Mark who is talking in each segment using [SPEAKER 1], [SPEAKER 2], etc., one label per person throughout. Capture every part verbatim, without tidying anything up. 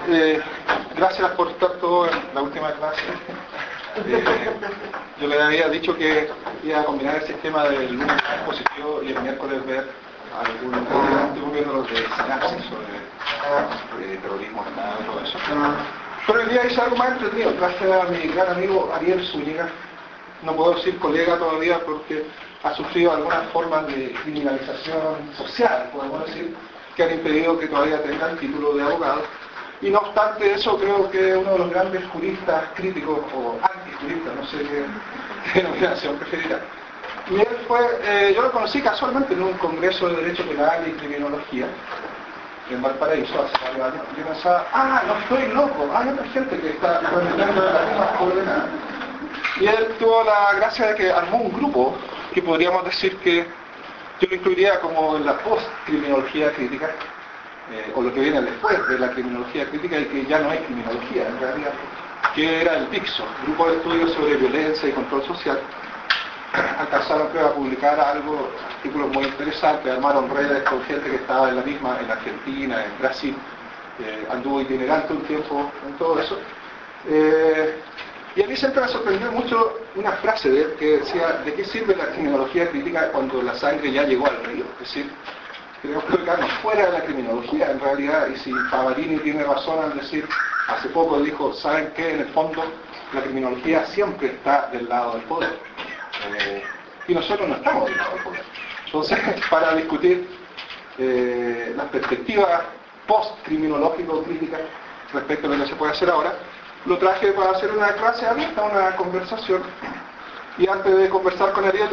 [SPEAKER 1] eh, gracias por estar todo en la última clase. Eh, yo le había dicho que iba a combinar el sistema del lunes positivo y el miércoles ver algún último viendo los de sinapsis sobre eh, terrorismo, nada, todo eso. Pero el día hice algo más entretenido. Traje a mi gran amigo Ariel Zúñiga. No puedo decir colega todavía porque ha sufrido algunas formas de criminalización social, podemos decir, que han impedido que todavía tenga el título de abogado. Y no obstante eso, creo que uno de los grandes juristas críticos o antijuristas, no sé qué, qué denominación preferirá. Y él fue, eh, yo lo conocí casualmente en un congreso de Derecho Penal y Criminología en Valparaíso hace varios años. Yo pensaba, ah, no estoy loco, hay otra gente que está transmitiendo las mismas coordenadas. Y él tuvo la gracia de que armó un grupo que podríamos decir que yo lo incluiría como en la post-criminología crítica, eh, o lo que viene después de la criminología crítica y que ya no es criminología en realidad, que era el DICSO, Grupo de Estudios sobre Violencia y Control Social. Alcanzaron creo a publicar algo, artículos muy interesantes, armaron redes con gente que estaba en la misma, en Argentina, en Brasil, eh, anduvo itinerante un tiempo en todo eso. Eh, y a mí siempre me sorprendió mucho una frase de él que decía, ¿de qué sirve la criminología crítica cuando la sangre ya llegó al río? Es decir, tenemos que ubicarnos fuera de la criminología en realidad, y si Favarini tiene razón al decir, hace poco dijo, ¿saben qué? En el fondo la criminología siempre está del lado del poder. Eh, y nosotros no estamos del lado del poder. Entonces, para discutir eh, las perspectivas post-criminológico-críticas respecto a lo que se puede hacer ahora, lo traje para hacer una clase abierta, una conversación. Y antes de conversar con Ariel,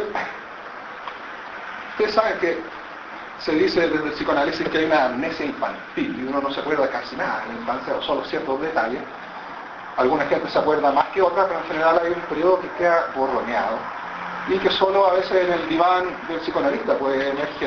[SPEAKER 1] ustedes saben que se dice desde el psicoanálisis que hay una amnesia infantil y uno no se acuerda casi nada en la infancia o solo ciertos detalles. Alguna gente se acuerda más que otra, pero en general hay un periodo que queda borroneado y que solo a veces en el diván del psicoanalista puede emerger,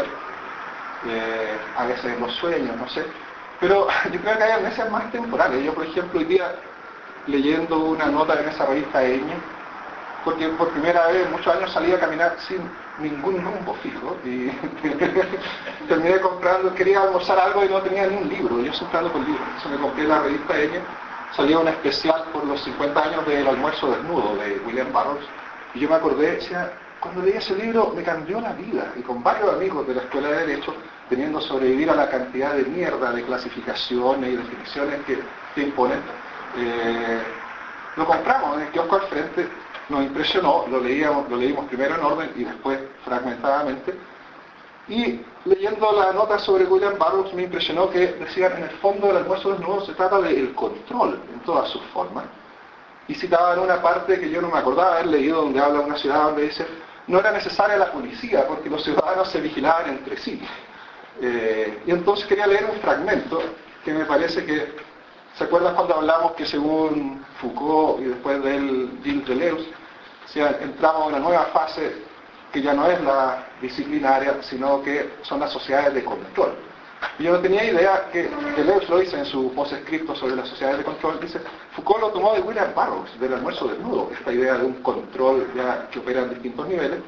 [SPEAKER 1] eh, a veces en los sueños, no sé. Pero yo creo que hay amnesias más temporales. Yo, por ejemplo, hoy día leyendo una nota en esa revista Eñe, porque por primera vez en muchos años salí a caminar sin ningún rumbo fijo y terminé comprando, quería almorzar algo y no tenía ni un libro, yo siempre ando con libros, entonces me compré la revista Eñe, salía una especial por los cincuenta años del almuerzo desnudo de William Burroughs y yo me acordé, decía, cuando leí ese libro me cambió la vida y con varios amigos de la Escuela de Derecho, teniendo que sobrevivir a la cantidad de mierda de clasificaciones y definiciones que, que imponen, eh, lo compramos en el kiosco al frente, nos impresionó, lo, leíamos, lo leímos primero en orden y después fragmentadamente, y leyendo la nota sobre William Burroughs me impresionó que decían, en el fondo del almuerzo desnudo se trata del control en todas sus formas, y citaban una parte que yo no me acordaba haber leído, donde habla de una ciudad donde dice, no era necesaria la policía porque los ciudadanos se vigilaban entre sí. Eh, y entonces quería leer un fragmento que me parece que, ¿se acuerdan cuando hablamos que según Foucault y después de él Gilles Deleuze, o sea, entramos en una nueva fase que ya no es la disciplinaria, sino que son las sociedades de control? Y yo no tenía idea que Deleuze lo dice en su posescripto sobre las sociedades de control, dice, Foucault lo tomó de William Burroughs, del almuerzo desnudo, esta idea de un control ya que opera en distintos niveles.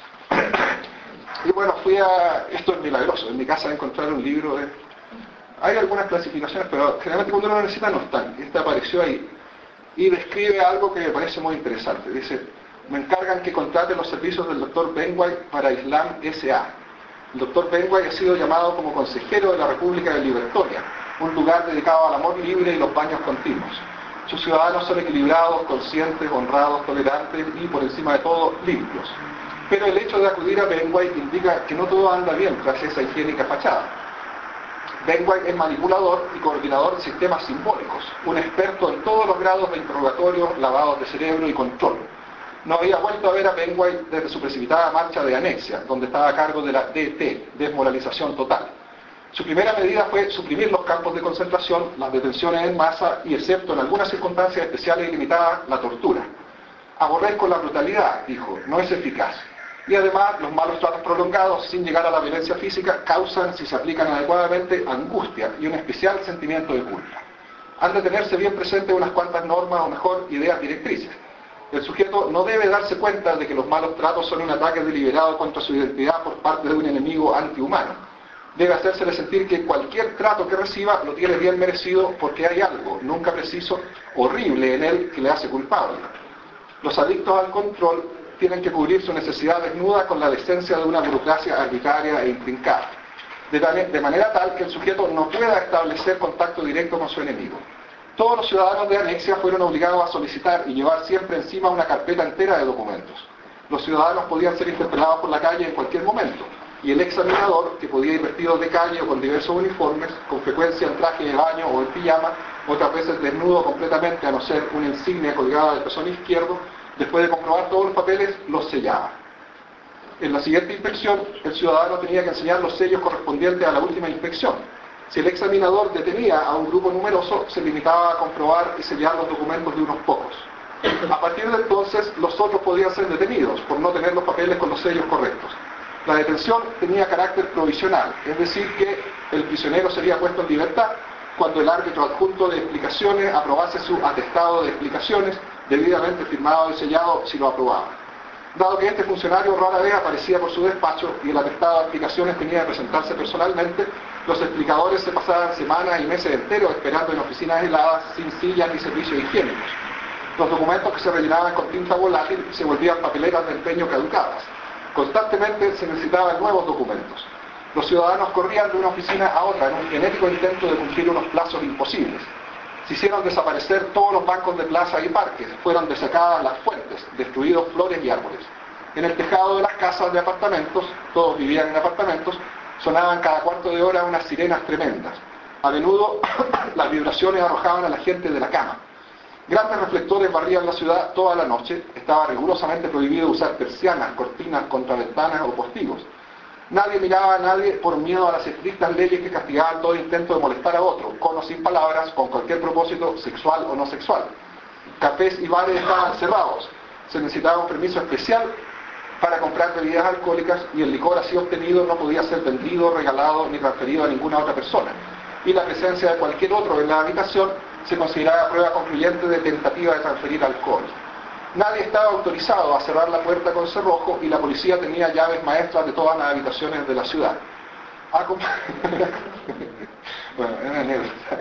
[SPEAKER 1] Y bueno, fui a, esto es milagroso, en mi casa encontrar un libro de, hay algunas clasificaciones, pero generalmente cuando uno lo necesita no están. Este apareció ahí y describe algo que me parece muy interesante. Dice, me encargan que contrate los servicios del doctor Benway para Islam S A El doctor Benway ha sido llamado como consejero de la República de Libertonia, un lugar dedicado al amor libre y los baños continuos. Sus ciudadanos son equilibrados, conscientes, honrados, tolerantes y, por encima de todo, limpios. Pero el hecho de acudir a Benway indica que no todo anda bien tras esa higiénica fachada. Benway es manipulador y coordinador de sistemas simbólicos, un experto en todos los grados de interrogatorio, lavados de cerebro y control. No había vuelto a ver a Benway desde su precipitada marcha de anexia, donde estaba a cargo de la D T, desmoralización total. Su primera medida fue suprimir los campos de concentración, las detenciones en masa y, excepto en algunas circunstancias especiales y limitadas, la tortura. Aborrezco la brutalidad, dijo, no es eficaz. Y además, los malos tratos prolongados, sin llegar a la violencia física, causan, si se aplican adecuadamente, angustia y un especial sentimiento de culpa. Han de tenerse bien presentes unas cuantas normas, o mejor, ideas directrices. El sujeto no debe darse cuenta de que los malos tratos son un ataque deliberado contra su identidad por parte de un enemigo antihumano. Debe hacérsele sentir que cualquier trato que reciba lo tiene bien merecido porque hay algo, nunca preciso, horrible en él que le hace culpable. Los adictos al control tienen que cubrir su necesidad desnuda con la decencia de una burocracia arbitraria e intrincada, de, de manera tal que el sujeto no pueda establecer contacto directo con su enemigo. Todos los ciudadanos de Anexia fueron obligados a solicitar y llevar siempre encima una carpeta entera de documentos. Los ciudadanos podían ser interpelados por la calle en cualquier momento, y el examinador, que podía ir vestido de calle o con diversos uniformes, con frecuencia en traje de baño o en pijama, otras veces desnudo completamente, a no ser una insignia colgada del pezón izquierdo, después de comprobar todos los papeles, los sellaba. En la siguiente inspección, el ciudadano tenía que enseñar los sellos correspondientes a la última inspección. Si el examinador detenía a un grupo numeroso, se limitaba a comprobar y sellar los documentos de unos pocos. A partir de entonces, los otros podían ser detenidos por no tener los papeles con los sellos correctos. La detención tenía carácter provisional, es decir que el prisionero sería puesto en libertad cuando el árbitro adjunto de explicaciones aprobase su atestado de explicaciones, debidamente firmado y sellado si lo aprobaba. Dado que este funcionario rara vez aparecía por su despacho y el atestado de explicaciones tenía que presentarse personalmente, los explicadores se pasaban semanas y meses enteros esperando en oficinas heladas, sin sillas ni servicios higiénicos. Los documentos que se rellenaban con tinta volátil se volvían papeleras de empeño caducadas. Constantemente se necesitaban nuevos documentos. Los ciudadanos corrían de una oficina a otra en un genético intento de cumplir unos plazos imposibles. Se hicieron desaparecer todos los bancos de plaza y parques, fueron desecadas las fuentes, destruidos flores y árboles. En el tejado de las casas de apartamentos, todos vivían en apartamentos, sonaban cada cuarto de hora unas sirenas tremendas. A menudo las vibraciones arrojaban a la gente de la cama. Grandes reflectores barrían la ciudad toda la noche. Estaba rigurosamente prohibido usar persianas, cortinas, contraventanas o postigos. Nadie miraba a nadie por miedo a las estrictas leyes que castigaban todo intento de molestar a otro, con o sin palabras, con cualquier propósito, sexual o no sexual. Cafés y bares estaban cerrados. Se necesitaba un permiso especial para comprar bebidas alcohólicas y el licor así obtenido no podía ser vendido, regalado ni transferido a ninguna otra persona. Y la presencia de cualquier otro en la habitación se consideraba prueba concluyente de tentativa de transferir alcohol. Nadie estaba autorizado a cerrar la puerta con cerrojo y la policía tenía llaves maestras de todas las habitaciones de la ciudad. Acom... bueno, es una anécdota.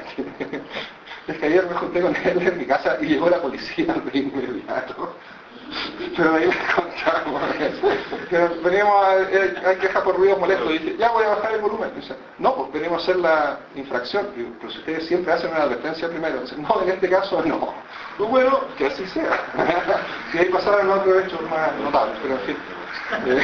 [SPEAKER 1] Es que ayer me junté con él en mi casa y llegó la policía de inmediato. Pero de ahí les contamos. Venimos a, hay queja por ruidos molestos. Y dice, ya voy a bajar el volumen. Y dice, no, pues venimos a hacer la infracción. Y, pero si ustedes siempre hacen una advertencia primero. Dice, no, en este caso no. Pues bueno, que así sea. Y ahí pasaron otros hechos más notables, pero en fin. Eh,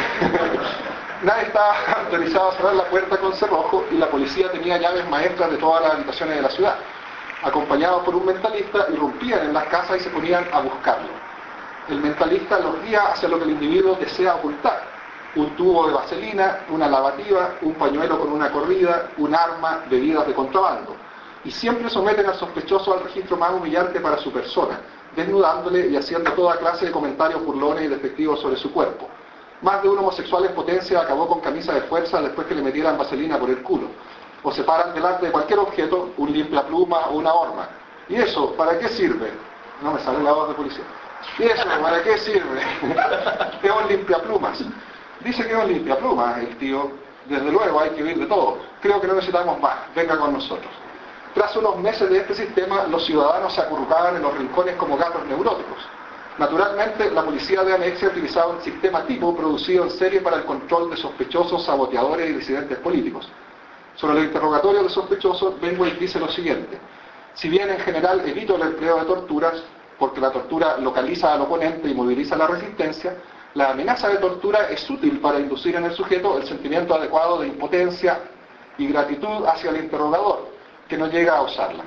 [SPEAKER 1] nadie estaba autorizado a cerrar la puerta con cerrojo y la policía tenía llaves maestras de todas las habitaciones de la ciudad. Acompañados por un mentalista, irrumpían en las casas y se ponían a buscarlo. El mentalista los guía hacia lo que el individuo desea ocultar. Un tubo de vaselina, una lavativa, un pañuelo con una corrida, un arma, bebidas de contrabando. Y siempre someten al sospechoso al registro más humillante para su persona, desnudándole y haciendo toda clase de comentarios burlones y despectivos sobre su cuerpo. Más de un homosexual en potencia acabó con camisa de fuerza después que le metieran vaselina por el culo. O se paran delante de cualquier objeto, un limpiapluma o una horma. ¿Y eso para qué sirve? No me sale la voz de policía. ¿Y eso para qué sirve? Es un limpiaplumas. Dice que es un limpiaplumas el tío. Desde luego hay que oír de todo. Creo que no necesitamos más. Venga con nosotros. Tras unos meses de este sistema, los ciudadanos se acurrucaban en los rincones como gatos neuróticos. Naturalmente, la policía de Anexia utilizaba un sistema tipo producido en serie para el control de sospechosos, saboteadores y disidentes políticos. Sobre los interrogatorios de sospechosos, Benway dice lo siguiente. Si bien en general evito el empleo de torturas, porque la tortura localiza al oponente y moviliza la resistencia, la amenaza de tortura es útil para inducir en el sujeto el sentimiento adecuado de impotencia y gratitud hacia el interrogador, que no llega a usarla.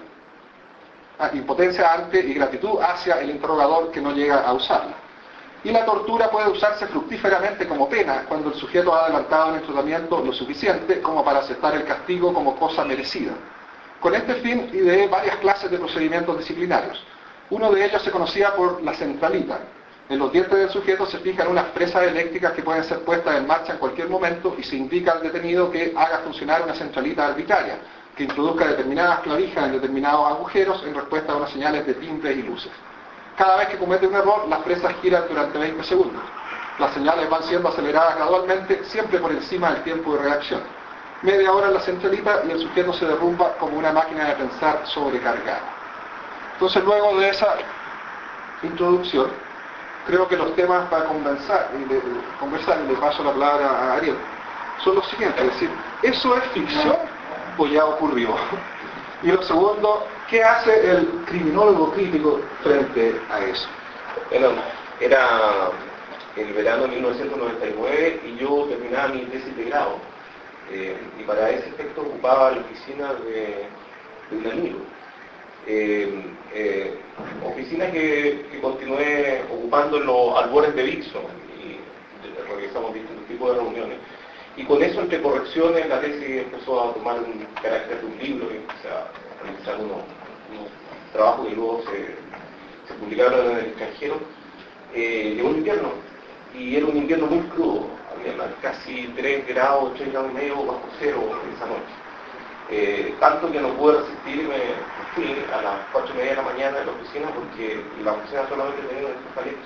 [SPEAKER 1] Ah, impotencia ante y gratitud hacia el interrogador que no llega a usarla. Y la tortura puede usarse fructíferamente como pena cuando el sujeto ha adelantado en el tratamiento lo suficiente como para aceptar el castigo como cosa merecida. Con este fin ideé varias clases de procedimientos disciplinarios. Uno de ellos se conocía por la centralita. En los dientes del sujeto se fijan unas presas eléctricas que pueden ser puestas en marcha en cualquier momento y se indica al detenido que haga funcionar una centralita arbitraria, que introduzca determinadas clavijas en determinados agujeros en respuesta a unas señales de timbres y luces. Cada vez que comete un error, las presas giran durante veinte segundos. Las señales van siendo aceleradas gradualmente, siempre por encima del tiempo de reacción. media hora en la centralita y el sujeto se derrumba como una máquina de pensar sobrecargada. Entonces, luego de esa introducción, creo que los temas para conversar y le, conversar, y le paso la palabra a Ariel, son los siguientes, es decir, ¿eso es ficción o ya ocurrió? Y lo segundo, ¿qué hace el criminólogo crítico frente a eso?
[SPEAKER 2] Bueno, era el verano de mil novecientos noventa y nueve y yo terminaba mi tesis de grado. Eh, y para ese efecto ocupaba la oficina de, de un amigo. Eh, eh, oficina que, que continué ocupando en los albores de Dixon y realizamos distintos tipos de reuniones. Y con eso, entre correcciones, la tesis empezó a tomar un carácter de un libro y empecé a realizar unos, unos trabajos que luego se, se publicaron en el extranjero. Eh, llegó un invierno y era un invierno muy crudo, había casi tres grados, tres grados y medio bajo cero esa noche. Eh, tanto que no pude resistirme, fui a las cuatro y media de la mañana en la oficina porque la oficina solamente tenía un escalete.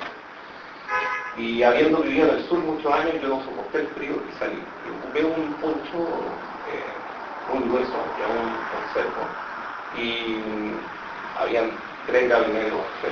[SPEAKER 2] Y habiendo vivido en el sur muchos años, yo no soporté el frío y salí. Y ocupé un poncho eh, muy grueso, que aún conservo, y habían tres grados y medio, pero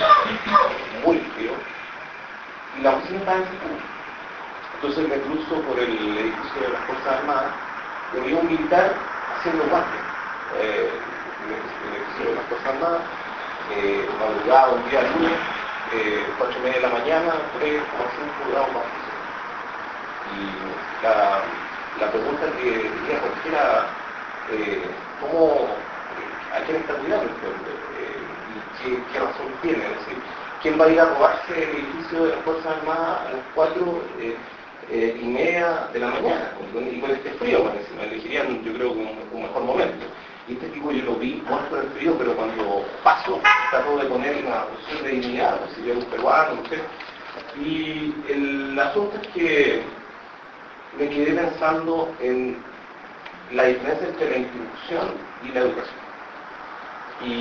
[SPEAKER 2] muy frío. Y la oficina estaba en secura. Entonces me cruzo por el edificio de las Fuerzas Armadas y vi un militar haciendo guardia. Eh, en el edificio de las Fuerzas Armadas, eh, madrugada, un día lunes, eh, cuatro y media de la mañana, tres coma cinco grados bajo cero. Y la, la pregunta que quería hacer era, eh, ¿cómo, eh, ¿a quién está cuidando el pueblo? Eh, ¿Y qué, qué razón tiene? Es decir, ¿quién va a ir a robarse el edificio de las Fuerzas Armadas a las cuatro eh, eh, y media de la mañana? Y con este frío, bueno, me elegirían, yo creo, un, un mejor momento. Y este tipo yo lo vi muerto del frío, pero cuando paso, trato de poner una posición de dignidad, si yo era un peruano, no sé. Y el asunto es que me quedé pensando en la diferencia entre la instrucción y la educación. Y,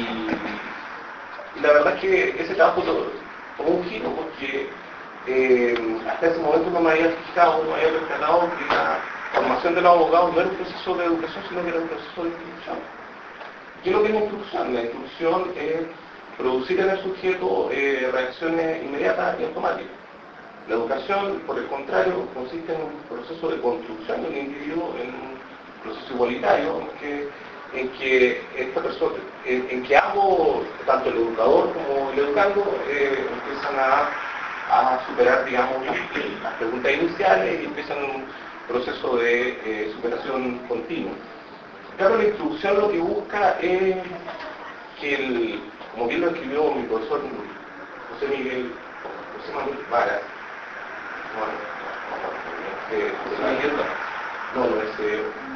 [SPEAKER 2] y la verdad es que ese trabajo tomó un giro porque eh, hasta ese momento no me había fijado, no me había percatado que la formación de los abogados no era un proceso de educación, sino que era un proceso de instrucción. ¿Qué es lo que es la instrucción? La instrucción es producir en el sujeto eh, reacciones inmediatas y automáticas. La educación, por el contrario, consiste en un proceso de construcción del individuo, en un proceso igualitario, en que, en que esta persona, en, en que ambos, tanto el educador como el educando, eh, empiezan a, a superar, digamos, las, las preguntas iniciales y empiezan un proceso de eh, superación continua. Claro, la instrucción lo que busca es que, el, como bien lo escribió mi profesor José Miguel, José Manuel Varas, no, no, ese,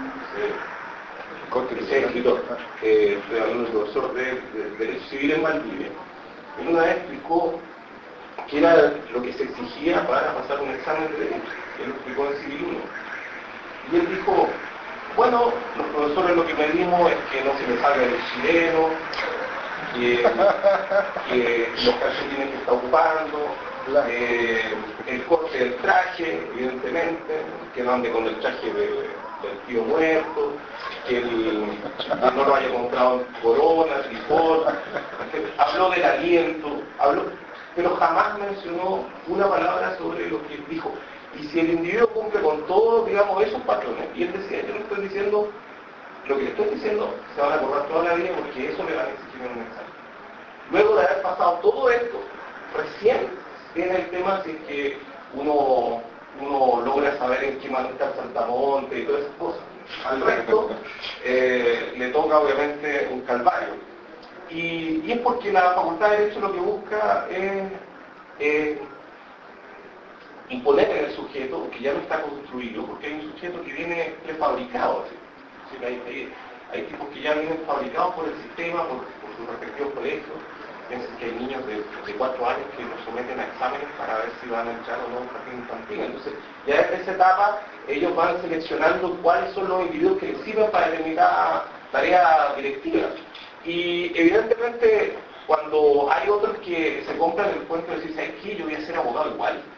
[SPEAKER 2] ese, ese escritor, que estoy hablando del profesor de, de, de Derecho Civil en Valdivia, él una vez explicó que era lo que se exigía para pasar un examen de Derecho, él lo explicó en Civil uno. Y él dijo, bueno, los profesores lo que pedimos es que no se me salga el chileno, que, que los calcetines que está ocupando, eh, el corte del traje, evidentemente, que no ande con el traje de, del tío muerto, que, el, que no lo haya comprado en Corona, Tricol, habló del aliento, habló, pero jamás mencionó una palabra sobre lo que dijo. Y si el individuo cumple con todos, digamos, esos patrones, y él decía, yo no estoy diciendo, lo que le estoy diciendo, se van a acordar toda la vida porque eso le van a exigir en un examen. Luego de haber pasado todo esto, recién viene el tema si es que uno, uno logra saber en qué mano está el saltamonte y todas esas cosas. Al resto eh, le toca obviamente un calvario. Y, y es porque la Facultad de Derecho lo que busca es eh, imponer en el sujeto, que ya no está construido, porque hay un sujeto que viene prefabricado. ¿Sí? ¿Sí? Hay, hay, hay tipos que ya vienen fabricados por el sistema, por, por sus respectivos colegios. Piensen que hay niños de, de cuatro años que los someten a exámenes para ver si van a entrar o no a un jardín infantil. Entonces, ya desde esa etapa, ellos van seleccionando cuáles son los individuos que les sirven para determinada tarea directiva. Y evidentemente, cuando hay otros que se compran el cuento de decir, ¿sabes qué? Yo voy a ser abogado igual, porque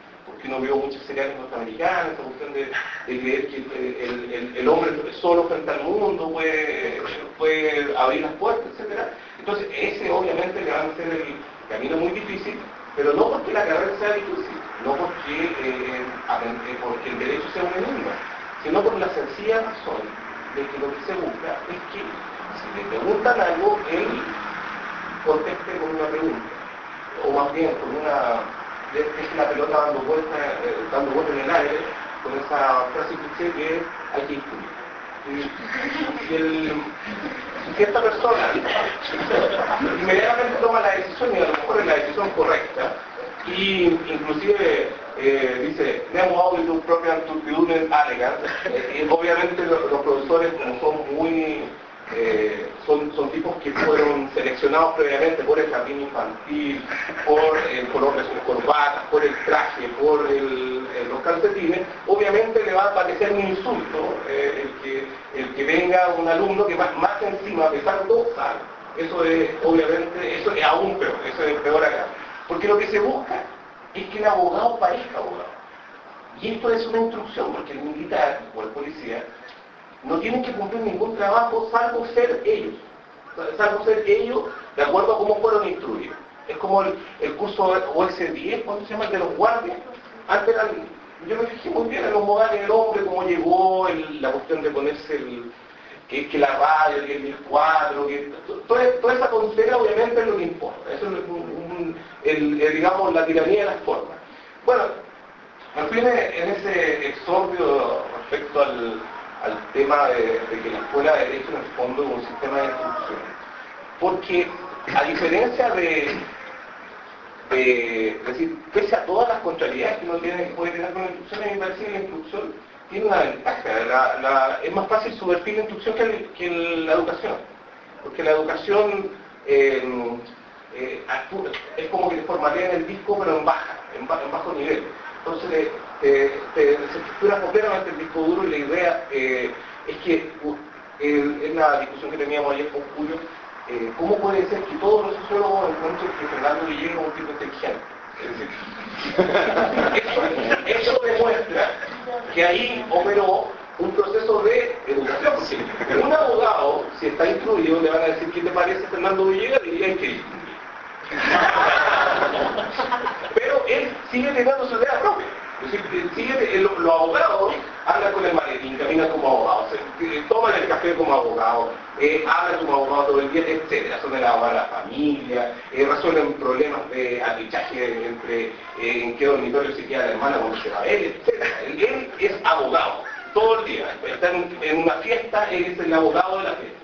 [SPEAKER 2] que uno vio muchas seriales norteamericanas, esa cuestión de, de creer que el, el, el hombre solo frente al mundo puede, puede abrir las puertas, etcétera. Entonces, ese obviamente le va a hacer el camino muy difícil, pero no porque la carrera sea difícil, no porque, eh, porque el derecho sea un enigma, sino por la sencilla razón de que lo que se busca es que si le preguntan algo, él conteste con una pregunta, o más bien con una, deje la pelota dando vueltas, eh, dando vueltas en el aire, con esa frase cliché que hay que instruir. Y, el, si esta persona inmediatamente toma la decisión, y a lo mejor es la decisión correcta, y inclusive eh, dice, nemo auditum propriam turpidum alegant, y obviamente los, los profesores, como son muy eh, son, son tipos que fueron seleccionados previamente por el jardín infantil, por el color de sus corbatas, por el traje, por el, el, los calcetines, obviamente le va a parecer un insulto eh, el, que, el que venga un alumno que más, más encima, a pesar de todo, sabe. Eso es, obviamente, eso es aún peor, eso es peor acá. Porque lo que se busca es que el abogado parezca abogado. Y esto es una instrucción, porque el militar o el policía no tienen que cumplir ningún trabajo salvo ser ellos, salvo ser ellos de acuerdo a cómo fueron instruidos. Es como el, el curso O S diez, ¿cuánto se llama? El de los guardias. Antes eran, yo me fijé muy bien en los modales del hombre, cómo llegó el, la cuestión de ponerse el, que, que la radio, que el mil cuatro, que toda, toda esa tontera obviamente es lo que importa. Eso es un, un, el, el, digamos, la tiranía de las formas. Bueno, me fui en, en ese exordio respecto al al tema de, de que la Escuela de Derecho en el fondo es un sistema de instrucción. Porque, a diferencia de, de, es decir, pese a todas las contrariedades que uno tiene, puede tener con la instrucción, a mí me parece que la instrucción tiene una ventaja. La, la, es más fácil subvertir la instrucción que, el, que el, la educación. Porque la educación eh, eh, es como que te formatean el disco, pero en baja, en, en bajo nivel. Entonces, eh, te, se estructura completamente el disco duro y la idea eh, es que, eh, es la discusión que teníamos ayer con Julio, eh, ¿cómo puede ser que todos los sociólogos encuentren que Fernando Villegas es un tipo inteligente? Es decir, eso, eso demuestra que ahí operó un proceso de educación, porque un abogado, si está instruido, le van a decir, ¿qué te parece Fernando Villegas? Y diría que pero él sigue teniendo su idea propia. Es decir, sigue, los, los abogados andan con el maletín, caminan como abogados, eh, toman el café como abogados, eh, hablan como abogados todo el día, etcétera. Son el abogado de la familia, eh, resuelven problemas de arbitraje entre eh, en qué dormitorio se queda la hermana cuando se va él, etcétera. Él, él es abogado todo el día. Está en, en una fiesta, él es el abogado de la fiesta.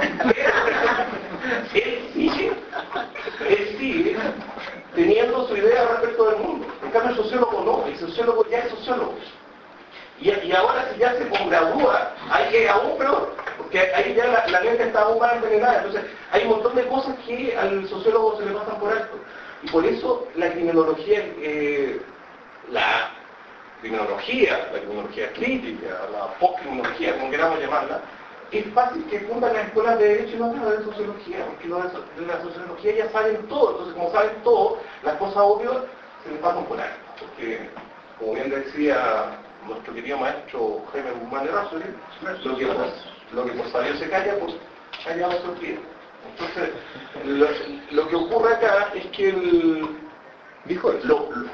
[SPEAKER 2] Pero él sigue, él sigue teniendo su idea respecto del mundo. En cambio el sociólogo no, el sociólogo ya es sociólogo. Y, y ahora si ya se gradúa, ahí es aún peor, porque ahí ya la, la mente está aún más envenenada. Entonces hay un montón de cosas que al sociólogo se le pasan por alto. Y por eso la criminología, eh, la criminología, la criminología crítica, la postcriminología, como queramos llamarla, es fácil que fundan las escuelas de derecho y no las de sociología, porque los de la sociología ya saben todo. Entonces, como saben todo, las cosas obvias se les pasan por alto. Porque, como bien decía nuestro querido maestro Jaime Guzmán Errázuriz, lo que por, lo que por sabio se calla, pues callado se olvida. Entonces, lo, lo que ocurre acá es que el... Dijo eso. Lo, lo,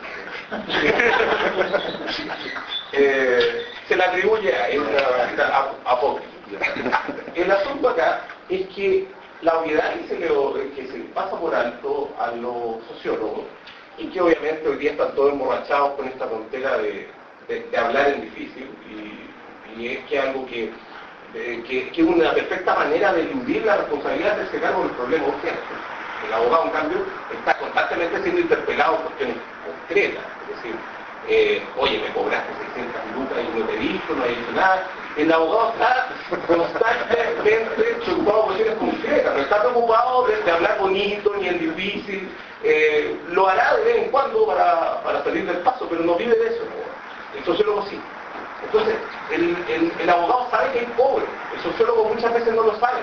[SPEAKER 2] eh, se le atribuye a esta apócrifa. El asunto acá es que la obviedad que se, le, que se pasa por alto a los sociólogos, y que obviamente hoy día están todos emborrachados con esta tontera de, de, de hablar en difícil, y, y es que algo que es que, que una perfecta manera de eludir la responsabilidad de hacerse cargo del problema urgente. El abogado, en cambio, está constantemente siendo interpelado por cuestiones concretas, es decir, Eh, oye, me cobraste seiscientas lucas y no te he visto, no he dicho nada. El abogado está constantemente preocupado por cuestiones concretas, no está preocupado de, de hablar bonito ni en difícil, eh, lo hará de vez en cuando para, para salir del paso, pero no vive de eso, ¿no? El sociólogo sí. Entonces, el, el, el abogado sabe que es pobre, el sociólogo muchas veces no lo sabe.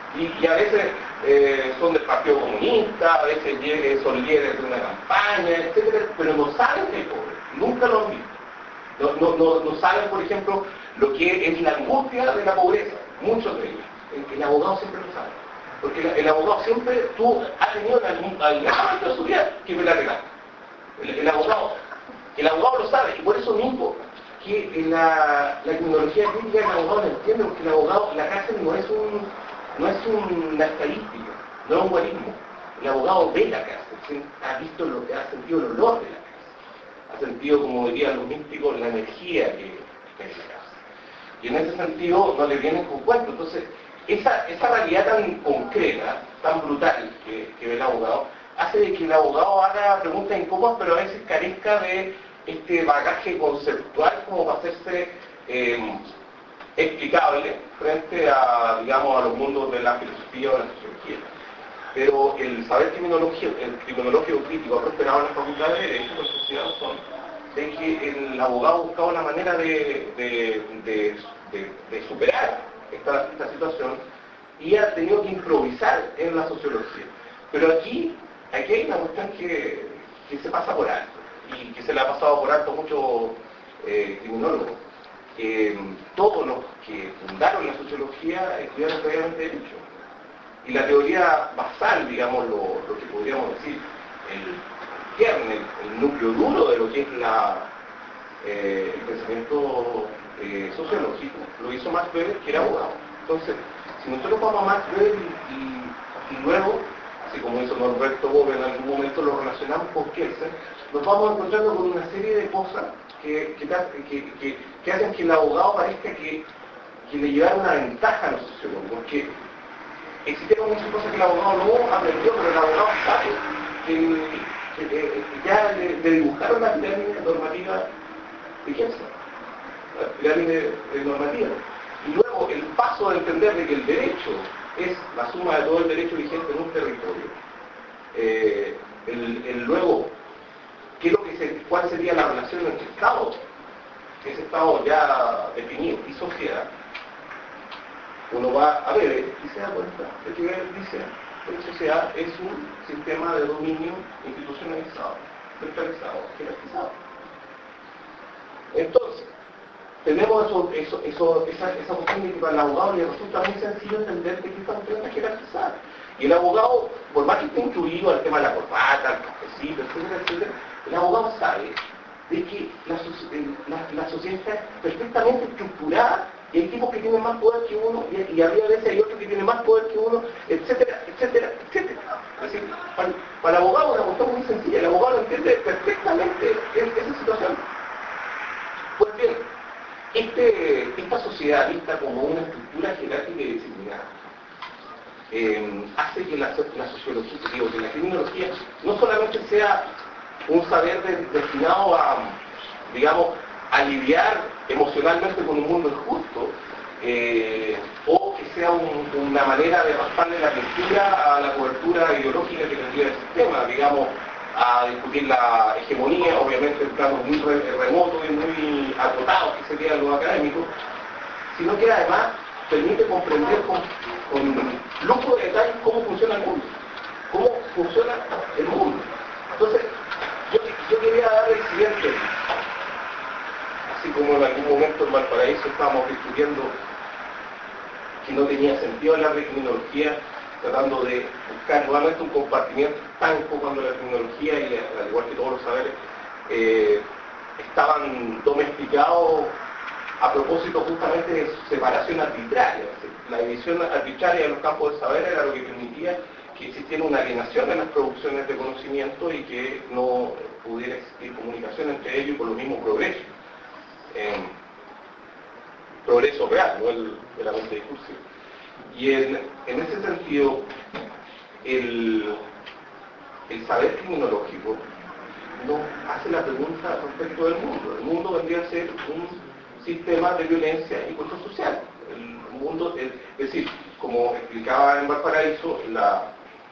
[SPEAKER 2] Y, y a veces eh, son del Partido Comunista, a veces eh, son líderes de una campaña, etcétera, pero no saben que hay pobre, nunca lo han visto. No, no, no, no saben, por ejemplo, lo que es la angustia de la pobreza, muchos de ellos. El, el abogado siempre lo sabe. Porque el, el abogado siempre, tú has tenido en algún, algún momento de su vida que me la regala. El, el abogado, el abogado lo sabe, y por eso mismo que la, la criminología crítica el abogado lo entiende, porque el abogado, la cárcel no es un, no es una estadística, no es un guarismo. El abogado ve la cárcel, ha visto lo que ha sentido el olor de la cárcel, ha sentido, como dirían los místicos, la energía que, que es la cárcel. Y en ese sentido no le vienen con cuentos. Entonces, esa, esa realidad tan concreta, tan brutal que, que ve el abogado, hace de que el abogado haga preguntas incómodas, pero a veces carezca de este bagaje conceptual como para hacerse eh, explicable frente a, digamos, a los mundos de la filosofía o la sociología. Pero el saber criminológico, el criminológico crítico ha prosperado en las facultades de Derecho y sociedad son de que el abogado buscaba una manera de, de, de, de, de superar esta, esta situación y ha tenido que improvisar en la sociología. Pero aquí, aquí hay una cuestión que, que se pasa por alto y que se le ha pasado por alto a muchos eh, criminólogos. Eh, todos los que fundaron la sociología estudiaron previamente Derecho. Y la teoría basal, digamos, lo, lo que podríamos decir, el kernel, el, el núcleo duro de lo que es la, eh, el pensamiento eh, sociológico, lo hizo Max Weber, que era abogado. Entonces, si nosotros vamos a Max Weber y, y, y luego, así como hizo Norberto Bobbio en algún momento, lo relacionamos con Kelsen, nos vamos encontrando con una serie de cosas que, que, que, que, que hacen que el abogado parezca que, que le llevara una ventaja a los sociólogos, porque existen muchas cosas que el abogado no aprendió, pero el abogado sabe que, que, que ya le, le dibujaron la pirámide normativa de Kelsen, la pirámide normativa. Y luego el paso de entender de que el derecho es la suma de todo el derecho vigente en un territorio. Eh, el, el luego, ¿qué es lo que se, ¿cuál sería la relación entre Estado, ese Estado ya definido, y sociedad? Uno va a ver y se da cuenta de que dice que la sociedad es un sistema de dominio institucionalizado, centralizado, jerarquizado. Entonces, tenemos eso, eso, eso, esa, esa cuestión de que para el abogado le resulta muy sencillo entender que esta cuestión es jerarquizada. Y el abogado, por más que esté incluido al tema de la corbata, el cafecito, etcétera, etcétera, el abogado sabe de que la, la, la sociedad está perfectamente estructurada y hay tipos que tienen más poder que uno y, y había veces hay otros que tienen más poder que uno, etcétera, etcétera, etcétera. Es decir, para, para el abogado es una cuestión muy sencilla, el abogado entiende perfectamente esa situación. Pues bien, este, esta sociedad vista como una estructura jerárquica y disciplinada eh, hace que la, la sociología, digo, que la criminología no solamente sea un saber de, destinado a, digamos, aliviar emocionalmente con un mundo injusto, eh, o que sea un, una manera de rasparle la pintura a la cobertura ideológica que tendría el sistema, digamos, a discutir la hegemonía, obviamente en planos muy re, remotos y muy acotados que serían los académicos, sino que además permite comprender con, con lujo de detalles cómo funciona el mundo, cómo funciona el mundo. Entonces, yo, yo quería dar el siguiente, así como en algún momento en Valparaíso estábamos discutiendo que no tenía sentido hablar de criminología, tratando de buscar nuevamente un compartimiento estanco cuando la criminología, y al igual que todos los saberes, eh, estaban domesticados a propósito justamente de su separación arbitraria. La división arbitraria de los campos de saber era lo que permitía que existiera una alienación en las producciones de conocimiento y que no pudiera existir comunicación entre ellos y por lo mismo progreso. Eh, progreso real, no el meramente discursivo. Y en, en ese sentido, el, el saber criminológico nos hace la pregunta respecto del mundo. El mundo vendría a ser un sistema de violencia y control social. El mundo, es, es decir, como explicaba en Valparaíso, la,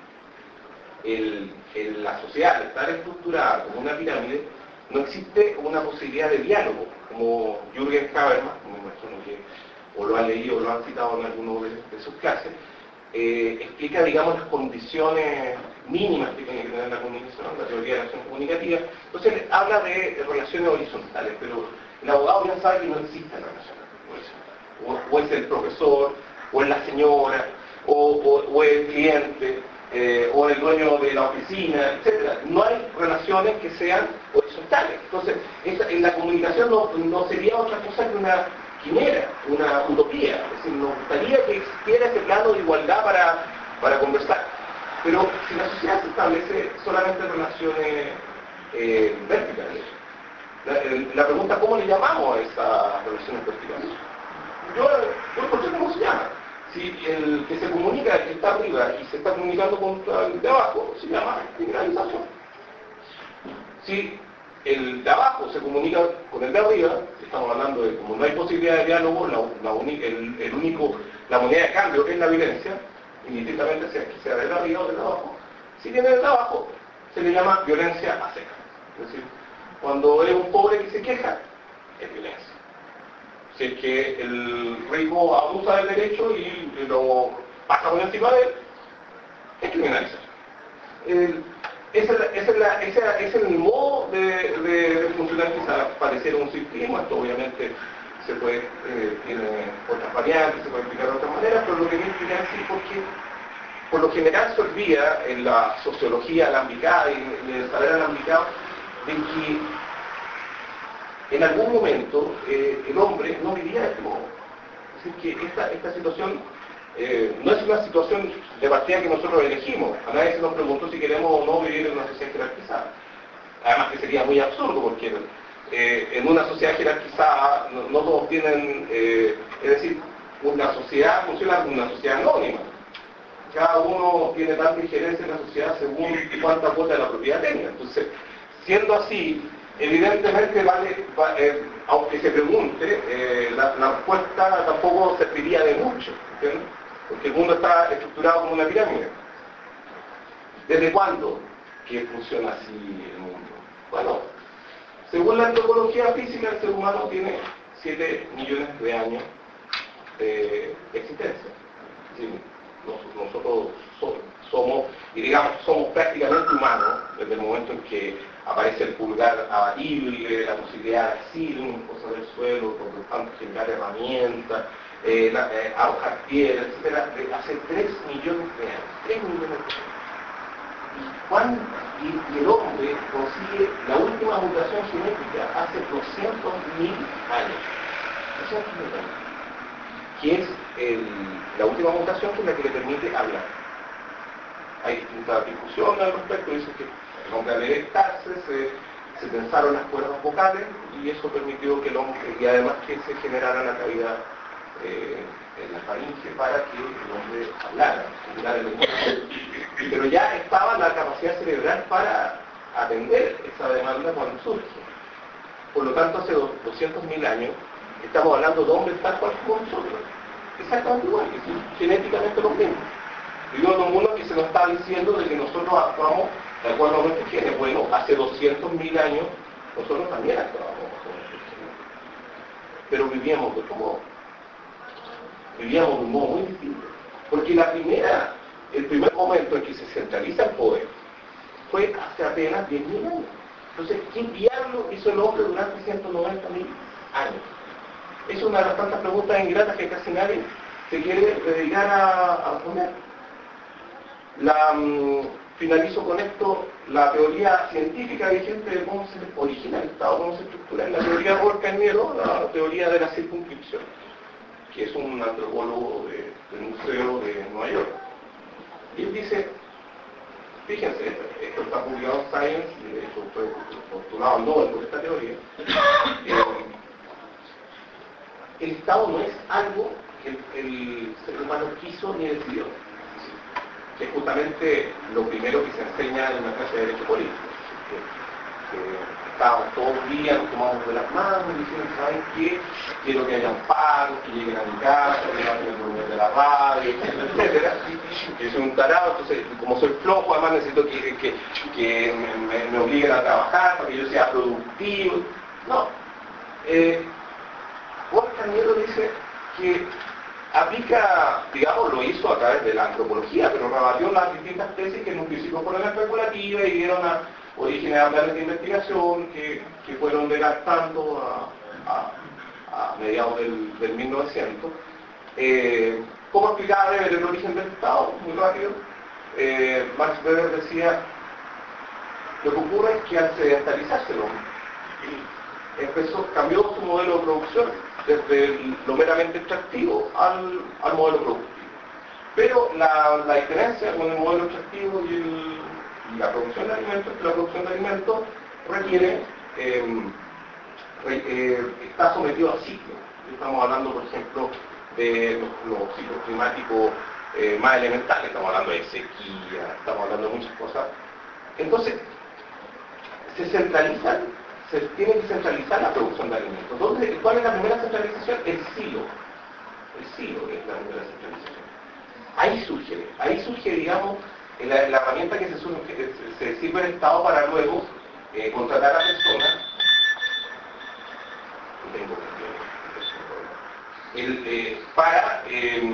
[SPEAKER 2] el, el, la sociedad, al estar estructurada como una pirámide, no existe una posibilidad de diálogo, como Jürgen Habermas, me imagino que o lo han leído o lo han citado en alguno de, de sus clases, eh, explica, digamos, las condiciones mínimas que tiene que tener la comunicación, la teoría de la acción comunicativa. Entonces él habla de, de relaciones horizontales, pero el abogado ya sabe que no existen relaciones horizontales. O, o es el profesor, o es la señora, o, o, o es el cliente, eh, o el dueño de la oficina, etcétera. No hay relaciones que sean horizontales. Entonces, esa, en la comunicación no, no sería otra cosa que una quimera, una utopía. Es decir, nos gustaría que existiera ese plano de igualdad para, para conversar. Pero si la sociedad se establece solamente en relaciones eh, verticales, la, la pregunta, ¿cómo le llamamos a esas relaciones verticales? Yo, yo no sé cómo se llama. Si el que se comunica, el que está arriba y se está comunicando con el de abajo, se llama criminalización. Si el de abajo se comunica con el de arriba, estamos hablando de como no hay posibilidad de diálogo, la, la el, el único, la moneda de cambio es la violencia, indistintamente sea que sea del arriba o del abajo. Si viene del abajo, se le llama violencia a seca. Es decir, cuando es un pobre que se queja, es violencia. Si es que el rico abusa del derecho y lo pasa por encima de él, es criminalización. El, ese, ese, es la, ese es el modo de, de, de funcionar, quizá pareciera un ciclismo. Esto obviamente se puede, eh, tiene otras variantes, se puede explicar de otras maneras, pero lo que me explica es así porque por lo general se olvida en la sociología alambicada y en el saber alambicado de que en algún momento eh, el hombre no vivía de este modo. Es decir, que esta, esta situación eh, no es una situación de partida que nosotros elegimos. A nadie se nos preguntó si queremos o no vivir en una sociedad jerarquizada. Además que sería muy absurdo porque eh, en una sociedad jerarquizada no, no todos tienen, eh, es decir, una sociedad funciona como una sociedad anónima. Cada uno tiene tanta injerencia en la sociedad según cuánta cuota de la propiedad tenga. Entonces, siendo así, evidentemente, vale, va, eh, aunque se pregunte, eh, la, la respuesta tampoco serviría de mucho, ¿entiendes? Porque el mundo está estructurado como una pirámide. ¿Desde cuándo que funciona así el mundo? Bueno, según la antropología física, el ser humano tiene siete millones de años de existencia. ¿Sí? Nosotros somos, y digamos, somos prácticamente humanos desde el momento en que aparece el pulgar abatible, la posibilidad de asilo, cosas del suelo, por lo tanto generar herramientas, eh, la, eh, arrojar piedras, etcétera, de hace tres millones de años. tres millones de años. ¿Y, cuán, y, y el hombre consigue la última mutación genética hace doscientos mil años. doscientos mil años. Que es el, la última mutación que es la que le permite hablar. Hay distintas discusiones al respecto, dicen que el hombre al erectarse se, se tensaron las cuerdas vocales y eso permitió que el hombre, y además que se generara la cavidad eh, en la faringe para que el hombre hablara, hablara el lenguaje. Pero ya estaba la capacidad cerebral para atender esa demanda cuando surge. Por lo tanto, hace doscientos mil años estamos hablando de hombres tal cual como nosotros. Exactamente igual, que son genéticamente los mismos. Vivimos en un mundo que se nos está diciendo de que nosotros actuamos de acuerdo a nuestros genes. Bueno, hace doscientos mil años nosotros también actuábamos bajo nuestros genes. Pero vivíamos de otro modo. Vivíamos de un modo muy distinto. Porque la primera, el primer momento en que se centraliza el poder fue hace apenas diez mil años. Entonces, ¿qué diablo hizo el hombre durante ciento noventa mil años? Es una de las tantas preguntas ingratas que casi nadie se quiere dedicar a, a responder. La, um, finalizo con esto, la teoría científica vigente de cómo se origina el Estado, cómo se estructura. En la teoría de Robert Cañero, la teoría de la circunscripción, que es un antropólogo de, del Museo de Nueva York. Y él dice, fíjense, esto está publicado en Science, y de hecho fue postulado al Nobel por esta teoría. Eh, el Estado no es algo que el, el ser humano quiso ni decidió. Que es justamente lo primero que se enseña en una clase de derecho político. Que, que estábamos todos los días, nos tomamos de las manos y diciendo, ¿saben qué? Quiero que haya paros, que lleguen a mi casa, que lleguen el volumen de la radio, etcétera. Que soy un tarado, entonces como soy flojo, además necesito que, que, que me, me obliguen a trabajar para que yo sea productivo. No. Eh, Juan Cañero dice que aplica, digamos, lo hizo a través de la antropología, pero rebatió las distintas tesis que en un principio fueron especulativas y dieron a orígenes a planes de investigación que, que fueron de gas tanto a, a, a mediados del, del mil novecientos. Eh, ¿Cómo explicar el origen del Estado? Muy rápido. Eh, Max Weber decía, lo que ocurre es que al sedentalizarse el hombre, empezó, cambió su modelo de producción desde lo meramente extractivo al, al modelo productivo. Pero la, la diferencia con el modelo extractivo y, el, y la producción de alimentos es que la producción de alimentos requiere, eh, re, eh, está sometido a ciclos. Estamos hablando, por ejemplo, de los, los ciclos climáticos eh, más elementales, estamos hablando de sequía, estamos hablando de muchas cosas. Entonces, se centralizan, se tiene que centralizar la producción de alimentos. Entonces, ¿cuál es la primera centralización? El silo. El silo es la primera centralización. Ahí surge, ahí surge, digamos, la, la herramienta que se, surge, se sirve el Estado para luego eh, contratar a personas. Tengo el, eh, para, eh,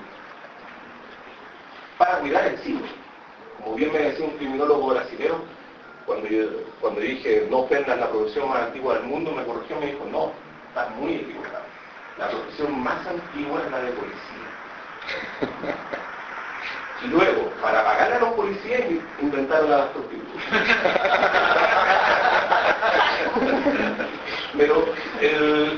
[SPEAKER 2] para cuidar el silo. Como bien me decía un criminólogo brasileño, cuando yo, cuando dije no ofendas la profesión más antigua del mundo, me corrigió y me dijo, no, estás muy equivocado. La profesión más antigua es la de policía. Y luego, para pagarle a los policías, inventaron a las prostitutas. Pero, el,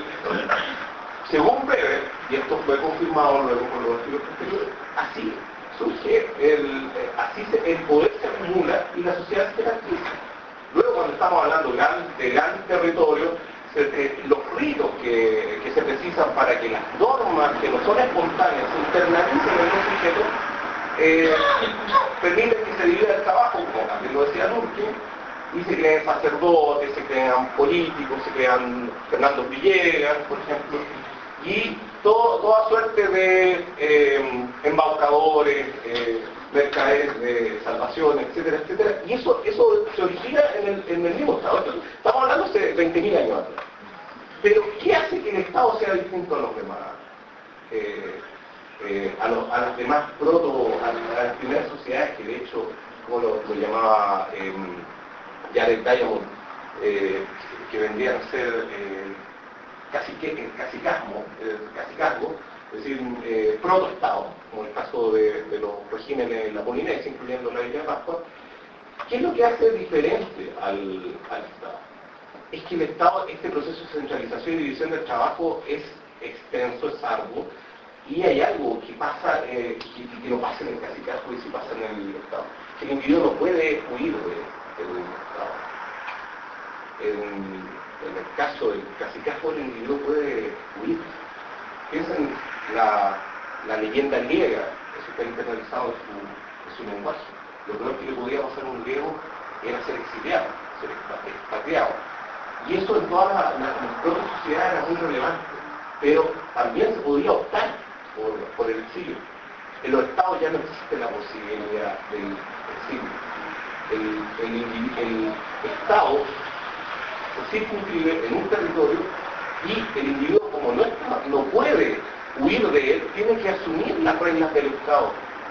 [SPEAKER 2] según Weber, y esto fue confirmado luego por los estudios posteriores, así surge, el, así se, el poder se acumula y la sociedad se jerarquiza. Luego, cuando estamos hablando de gran, de gran territorio, se, eh, los ritos que, que se precisan para que las normas que no son espontáneas se internalicen en los sujetos, eh, permiten que se divida el trabajo, como también lo decía Durkheim, y se crean sacerdotes, se crean políticos, se crean Fernando Villegas, por ejemplo, y todo, toda suerte de eh, embaucadores, eh, mercaderes de salvación, etcétera, etcétera, y eso, eso se origina en el, en el mismo Estado. Entonces, estamos hablando de veinte mil años atrás. Pero, ¿qué hace que el Estado sea distinto a los demás? Eh, eh, a, los, a las demás proto, a, a las primeras sociedades que de hecho, como lo, lo llamaba eh, Jared Diamond, eh, que vendrían a ser eh, casi que cacicazgo, eh, cacicazgo, es decir, eh, protoestado, como el caso de, de los regímenes en la Polinesia, incluyendo la isla de Pascua. ¿Qué es lo que hace diferente al, al Estado? Es que el Estado, este proceso de centralización y división del trabajo es extenso, es arduo, y hay algo que pasa, eh, que, que no pasa en el cacicazgo y sí pasa en el Estado. El individuo no puede huir del Estado. En, en el caso del cacicazgo, el individuo puede huir. Piensen la, la leyenda griega, eso está internalizado en su, en su lenguaje. Lo peor que le podía pasar a un griego era ser exiliado, ser expatriado. Y eso en todas las, las, las propias sociedades era muy relevante. Pero también se podía optar por, por el exilio. En los estados ya no existe la posibilidad del exilio. El, el, el, el Estado se circunscribe en un territorio y el individuo, como no, está, no puede huir de él, tiene que asumir las reglas del Estado.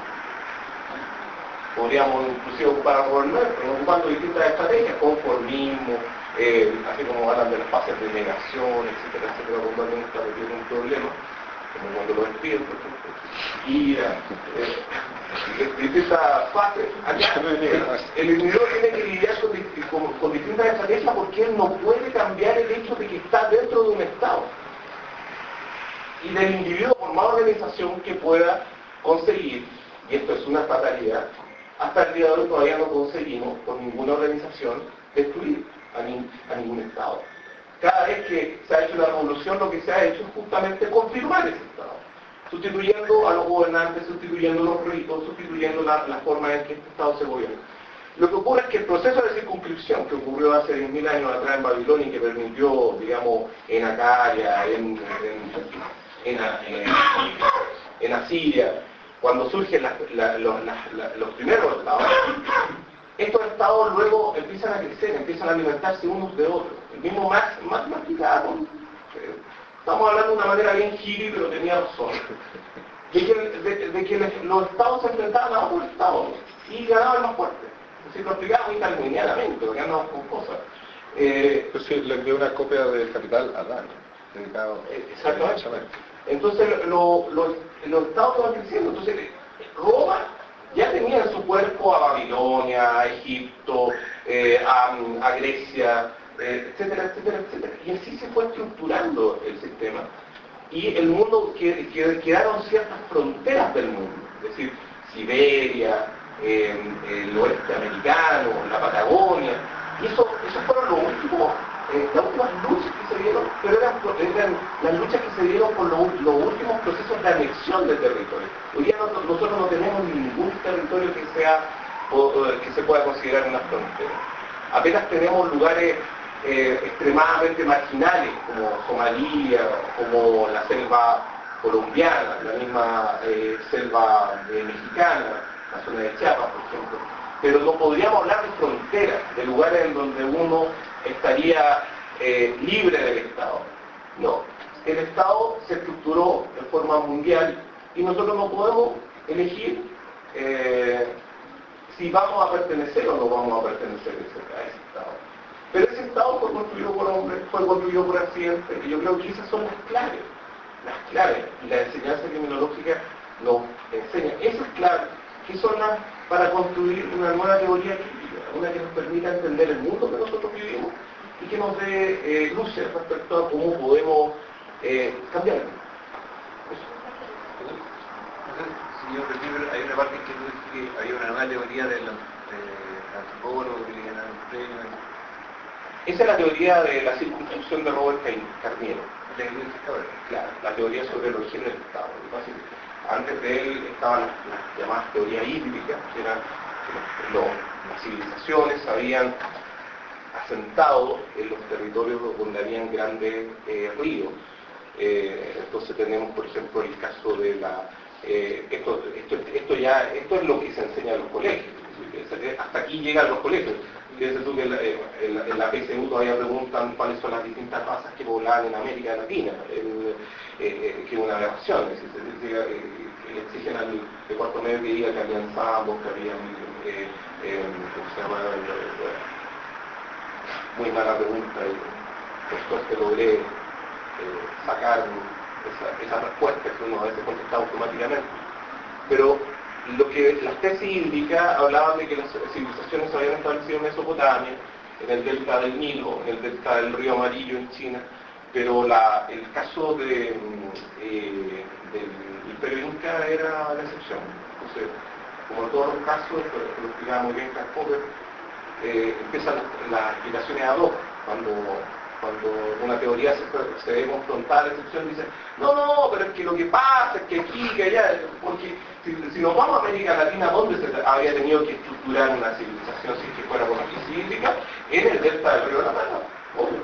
[SPEAKER 2] Podríamos inclusive ocupar a Robert Merton, ocupando distintas estrategias, conformismo, eh, así como hablan de las fases de negación, etcétera, etcétera, cuando alguien está metido en un problema, como cuando lo despiden, por ejemplo, ira, eh, distintas fases. Acá, el individuo tiene que lidiar con, con, con distintas estrategias porque él no puede cambiar el hecho de que está dentro de un Estado. Y del individuo por más organización que pueda conseguir, y esto es una fatalidad, hasta el día de hoy todavía no conseguimos, por ninguna organización, destruir a, ni, a ningún Estado. Cada vez que se ha hecho una revolución, lo que se ha hecho es justamente confirmar ese Estado, sustituyendo a los gobernantes, sustituyendo los ritos, sustituyendo la, la forma en que este Estado se gobierna. Lo que ocurre es que el proceso de circunscripción que ocurrió hace diez mil años atrás en Babilonia y que permitió, digamos, en Acaria, en, en, en, en, en Asiria, cuando surgen la, la, los, la, la, los primeros estados, estos estados luego empiezan a crecer, empiezan a alimentarse unos de otros. El mismo Marx, Marx explicaba con, eh, estamos hablando de una manera bien hippie, pero tenía razón, de que, de, de que los estados se enfrentaban a otros estados y ganaban más fuerte. Es decir, lo explicaba muy calminianamente, porque andamos con cosas. Eh,
[SPEAKER 1] pues sí, le envió una copia del Capital a Dan, dedicado
[SPEAKER 2] exactamente. Entonces lo, lo, los estados van creciendo. Entonces Roma ya tenía en su cuerpo a Babilonia, a Egipto, eh, a, a Grecia, eh, etcétera, etcétera, etcétera. Y así se fue estructurando el sistema. Y el mundo, que, que quedaron ciertas fronteras del mundo, es decir, Siberia, eh, el oeste americano, la Patagonia, y eso, esos fueron los últimos, eh, las últimas luchas que se dieron, pero eran, eran las luchas que se dieron por los, los últimos procesos de anexión de territorio. Hoy día no, nosotros no tenemos ningún territorio que sea o, que se pueda considerar una frontera. Apenas tenemos lugares eh, extremadamente marginales, como Somalia, como la selva colombiana, la misma eh, selva eh, mexicana, la zona de Chiapas, por ejemplo. Pero no podríamos hablar de fronteras, de lugares en donde uno estaría eh, libre del Estado. No, el Estado se estructuró de forma mundial y nosotros no podemos elegir eh, si vamos a pertenecer o no vamos a pertenecer a ese Estado. Pero ese Estado fue construido por hombres, fue construido por accidentes, y yo creo que esas son las claves, las claves, y la enseñanza criminológica nos enseña esas claves, que son las para construir una nueva teoría crítica, una que nos permita entender el mundo que nosotros vivimos y que nos dé eh, luces respecto a cómo podemos eh, cambiarlo.
[SPEAKER 3] Señor Reciber, hay una parte en que tú dices que había una nueva teoría del antropólogo que le ganaron un premio.
[SPEAKER 2] Esa es la teoría de la circunstancia de Robert Carniero. Claro, la teoría sobre el origen del Estado. Antes de él estaban las, las llamadas teorías hídricas, que eran que los, los, las civilizaciones se habían asentado en los territorios donde habían grandes eh, ríos. Eh, entonces tenemos, por ejemplo, el caso de la... Eh, esto, esto, esto, ya, esto es lo que se enseña en los colegios. Hasta aquí llegan los colegios. Fíjense tú que en la, en, en la P C U todavía preguntan cuáles son las distintas razas que poblaban en América Latina, el, eh, que es una aberración, es decir, eh, le exigen al de cuarto medio que diga que habían zambos, que habían, eh, eh, ¿cómo se llama? Eh, muy mala pregunta, y por suerte logré eh, sacar esa, esa respuesta que uno a veces contesta automáticamente. Pero lo que las tesis hídricas hablaban de que las civilizaciones se habían establecido en Mesopotamia, en el delta del Nilo, en el delta del río Amarillo en China, pero la, el caso de, eh, del Imperio Inca era la excepción. Entonces, como en todos los casos, lo explicaba muy bien Karl Popper, eh, empiezan las explicaciones ad hoc, cuando cuando una teoría se, se ve confrontada a la excepción, dice, no, no, pero es que lo que pasa es que aquí, que allá, porque si, si nos vamos a América Latina, ¿dónde se había tenido que estructurar una civilización si es que fuera por la hídrica? En el delta del río de la Plata, obvio.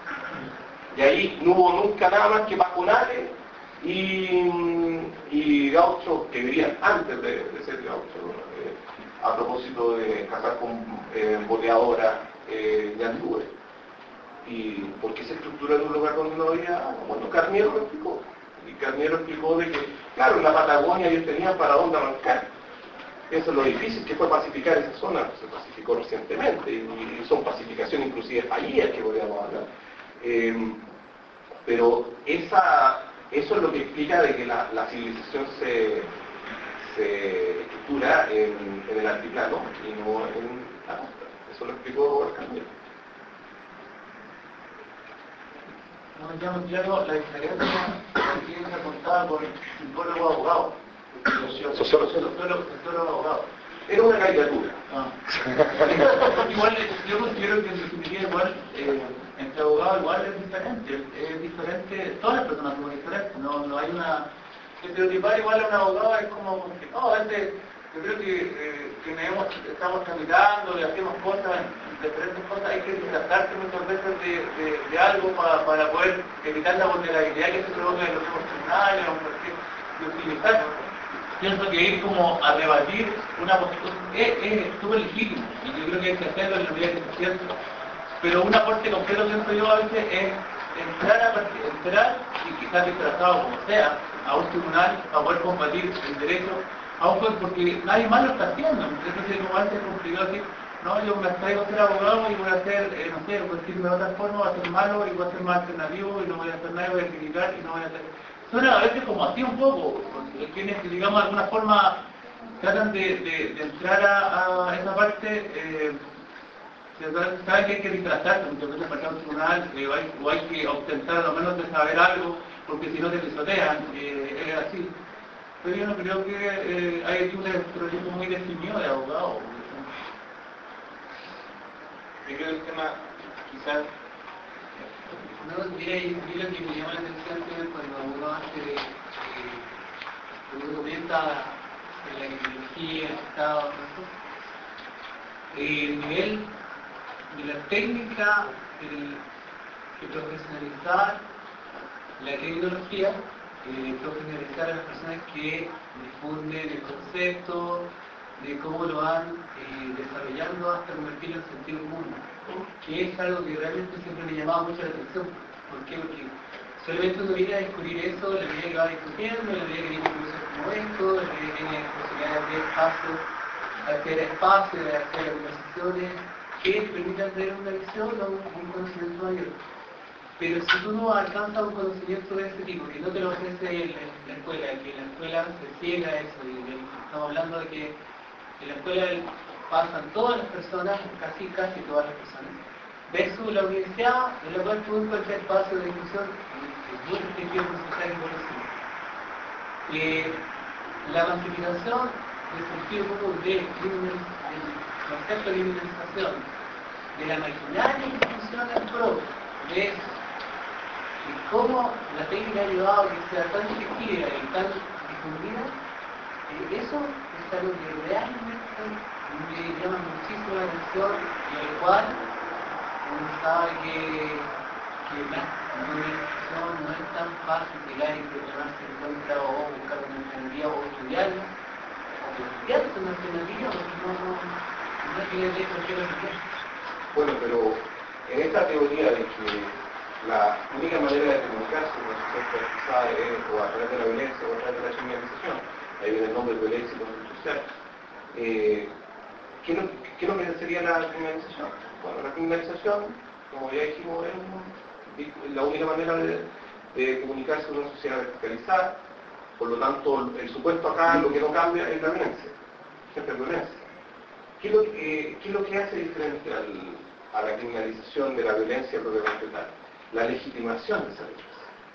[SPEAKER 2] Y ahí no hubo nunca nada más que pajonales y, y gauchos que vivían antes de, de ser gauchos, ¿no? eh, a propósito de cazar con eh, boleadoras eh, de andúes. ¿Y por qué se estructuró en un lugar donde no había agua? Bueno, Carniero lo explicó. Y Carniero explicó de que, claro, en la Patagonia ellos tenían para dónde arrancar. Eso es lo difícil que fue pacificar esa zona. Se pacificó recientemente y son pacificaciones inclusive fallidas que podríamos hablar. Eh, pero esa, eso es lo que explica de que la, la civilización se, se estructura en, en el altiplano y no en la costa. Eso lo explicó Robert Carniero.
[SPEAKER 3] No, ya, ya no, la diferencia que se apuntaba por psicólogo abogado,
[SPEAKER 1] sociólogo,
[SPEAKER 3] sociólogo abogado.
[SPEAKER 2] Era una caricatura.
[SPEAKER 3] Ah. Igual, yo considero que en definitiva igual, eh, entre abogados igual es diferente, es diferente, todas las personas son diferentes, no, no hay una... Estereotipar igual a un abogado es como, no, este, yo creo que eh, quienes hemos, estamos tramitando y hacemos cosas, diferentes cosas, hay que distratarse muchas veces de, de, de algo para, para poder evitar la vulnerabilidad que se provoca en los últimos tribunales, y utilizar. Pienso que ir como a rebatir una postura es súper legítimo, y yo creo que hay que hacerlo en la medida que se sienta. Pero un aporte concreto, pienso yo, a veces es entrar, a partir, entrar y quizás disfrazado como sea, a un tribunal para poder combatir el derecho a un juez, porque nadie más lo está haciendo. Entonces, como antes es complicado decir, no, yo me traigo a ser abogado y voy a hacer, eh, no sé, voy a decirme de otra forma, voy a ser malo y voy a ser más alternativo y no voy a hacer nada, voy a criticar y no voy a hacer... Suena a veces como así un poco, quienes, digamos, de alguna forma tratan de, de, de entrar a, a esa parte, eh, saben que hay que disfrazarse, muchas veces para un tribunal, eh, o, hay, o hay que intentar a lo menos de saber algo, porque si no te pisotean, eh, es así. Pero yo no creo que eh, hay un estereotipo muy definido de abogado.
[SPEAKER 4] Yo creo que el tema, quizás,
[SPEAKER 5] no, mira, y lo que me llama la atención es cuando uno hace, eh, cuando uno comenta en la ideología, el Estado, ¿no? El nivel de la técnica, el, el profesionalizar la tecnología, eh, profesionalizar a las personas que difunden el concepto, de cómo lo van eh, desarrollando hasta convertirlo en sentido común, que es algo que realmente siempre me llamaba mucho la atención. ¿Por qué? Porque solamente uno viene a descubrir eso la medida que va discutiendo, la medida que viene cursos como esto, la medida que tiene posibilidad de abrir espacios, de hacer espacios, de hacer conversaciones que te permitan tener una visión o un conocimiento mayor. Pero si tú no alcanzas un conocimiento de ese tipo, que no te lo ofrece en la escuela, que en la escuela se ciega eso, y estamos hablando de que en la escuela pasan todas las personas, casi casi todas las personas, versus la universidad, en la cual tú encuentras espacio de discusión muy restringido por social y conocido. Eh, la masificación del sentido común de del concepto de criminalización de la maquinaria que funciona en pro de eso, y cómo la técnica ha ayudado a que sea tan efectiva y tan difundida, eh, eso es algo que realmente me llama muchísimo la atención y al cual uno sabe que, que la comunicación no es tan fácil llegar y prepararse en contra o buscar una alternativa o estudiarla, o estudiar una alternativa porque no, no, no tiene derecho a hacer lo.
[SPEAKER 2] Bueno, pero en esta teoría de que la única manera de comunicarse con la sociedad quizá es o a través de la violencia o a través de la criminalización, ahí viene el nombre de violencia y control social, eh, ¿qué, es lo, ¿qué es lo que sería la criminalización? Bueno, la criminalización, como ya dijimos, es la única manera de, de comunicarse con una sociedad verticalizada, por lo tanto, el supuesto acá lo que no cambia es la violencia, siempre es violencia. ¿Qué es lo que, qué es lo que hace diferente al, a la criminalización de la violencia propiamente tal? La legitimación de esa violencia.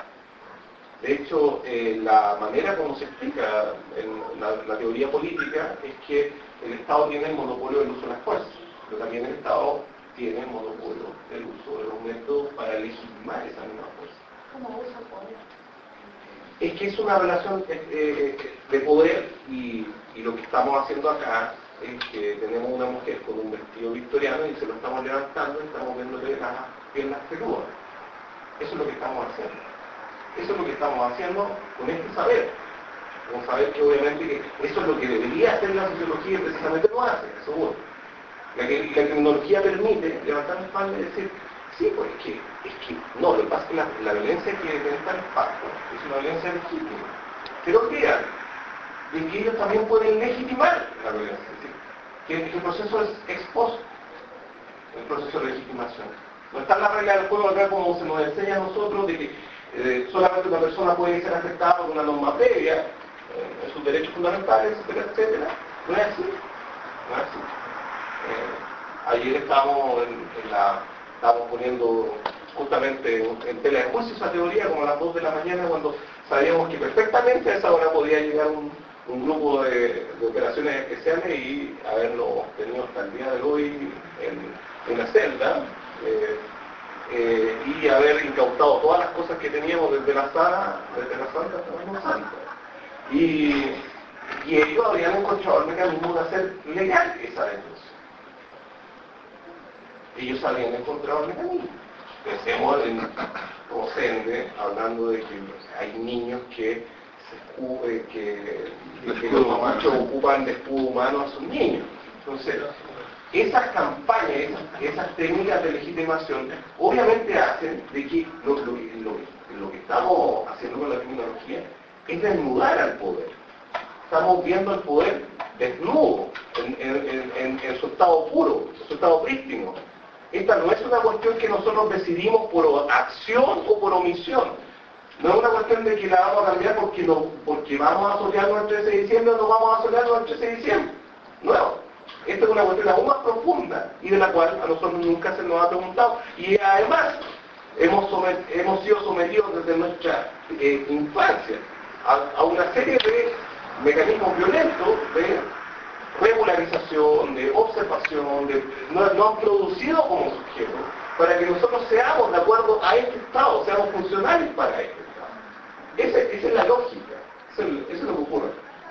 [SPEAKER 2] De hecho, eh, la manera como se explica en la, la teoría política es que el Estado tiene el monopolio del uso de las fuerzas, pero también el Estado tiene el monopolio del uso de los métodos para legitimar esa misma fuerza.
[SPEAKER 6] ¿Cómo usa poder?
[SPEAKER 2] Es que es una relación eh, de poder y, y lo que estamos haciendo acá es que tenemos una mujer con un vestido victoriano y se lo estamos levantando y estamos viéndole las piernas peludas. Eso es lo que estamos haciendo. Eso es lo que estamos haciendo con este saber. Un saber que obviamente que eso es lo que debería hacer la sociología y precisamente lo hace, seguro. La, que, la criminología permite levantar la espalda y decir, sí, pues es que, es que no, lo que pasa es que la, la violencia que detenta el pacto es una violencia legítima. Pero olvidan de que ellos también pueden legitimar la violencia, ¿sí? que, que el proceso es ex post, el proceso de legitimación. No está la regla del juego acá como se nos enseña a nosotros de que eh, solamente una persona puede ser afectada por una norma previa eh, en sus derechos fundamentales, etcétera, etcétera. No es así, no es así. Eh, ayer estábamos en, en la, estábamos poniendo justamente en, en tela de juicio esa teoría como a las dos de la mañana cuando sabíamos que perfectamente a esa hora podía llegar un, un grupo de, de operaciones especiales y haberlo tenido hasta el día de hoy en una celda eh, eh, y haber incautado todas las cosas que teníamos desde la sala, desde la santa hasta la santa. Y, y ellos habrían encontrado el mecanismo de hacer legal esa detención. Ellos habrían encontrado el mecanismo. Pensemos en Ocende, hablando de que hay niños que, se, que, que, que los machos ocupan de escudo humano a sus niños. Entonces, esas campañas, esas, esas técnicas de legitimación, obviamente hacen de que lo, lo, lo, lo que estamos haciendo con la criminología es desnudar al poder. Estamos viendo al poder desnudo, en, en, en, en su estado puro, en su estado prístino. Esta no es una cuestión que nosotros decidimos por acción o por omisión. No es una cuestión de que la vamos a cambiar porque, no, porque vamos a solearnos el trece de diciembre o no vamos a solearnos el trece de diciembre. No. Esta es una cuestión aún más profunda y de la cual a nosotros nunca se nos ha preguntado. Y además, hemos, somet, hemos sido sometidos desde nuestra eh, infancia a, a una serie de mecanismos violentos de regularización, de observación, de, no, no han producido como sujetos para que nosotros seamos de acuerdo a este Estado, seamos funcionales para este Estado. Esa, esa es la lógica, eso es, eso es lo que ocurre.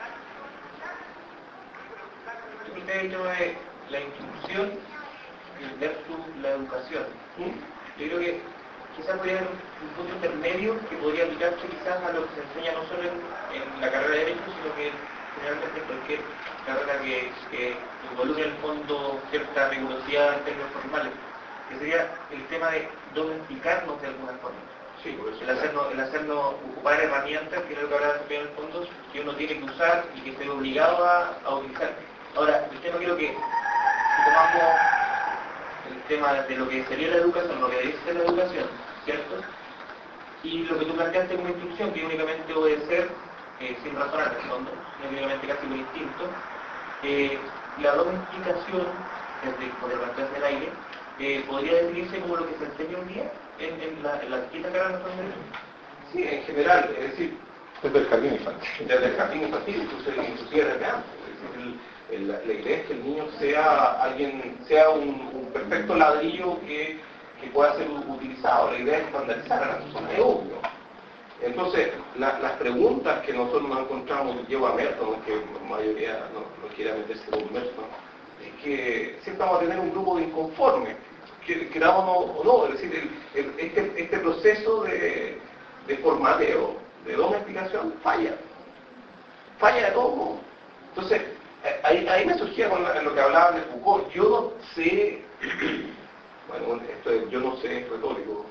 [SPEAKER 4] El tema de la instrucción versus la educación. Yo creo que quizás podría haber un punto intermedio que podría aplicarse quizás a lo que se enseña no solo en, en la carrera de Derecho, sino que generalmente en cualquier carrera que, que involucre en el fondo cierta rigurosidad en términos formales, que sería el tema de domesticarnos de alguna forma.
[SPEAKER 2] Sí, por eso
[SPEAKER 4] el, hacernos, el hacernos ocupar herramientas, que es lo que habrá en el fondo, que uno tiene que usar y que esté obligado a, a utilizar. Ahora, el tema creo que si tomamos el tema de lo que sería la educación, lo que debe ser la educación, ¿cierto? Y lo que tú planteaste como instrucción, que únicamente obedecer eh, sin razonar en el fondo, sino únicamente casi por instinto, eh, la domesticación, desde por el plantearse del aire, eh, podría definirse como lo que se enseña hoy día en, en la, en la distintas carreras de derecho.
[SPEAKER 2] Sí, en general, es decir,
[SPEAKER 1] desde el jardín infantil.
[SPEAKER 2] Desde el jardín infantil, inclusive, inclusive desde antes. El, el, la, la idea es que el niño sea alguien, sea un, un perfecto ladrillo que, que pueda ser utilizado. La idea es estandarizar a la persona, es obvio. Entonces, la, las preguntas que nosotros nos encontramos, llevo a Merton, que la mayoría no, no quiere meterse con Merton, es que siempre vamos a tener un grupo de inconformes, queramos o no, es decir, el, el, este, este proceso de, de formateo, de domesticación, falla. Falla de todo modo. Entonces, ahí, ahí me surgía con la, lo que hablaban de Foucault. Yo no sé, bueno, esto es, yo no sé, es retórico,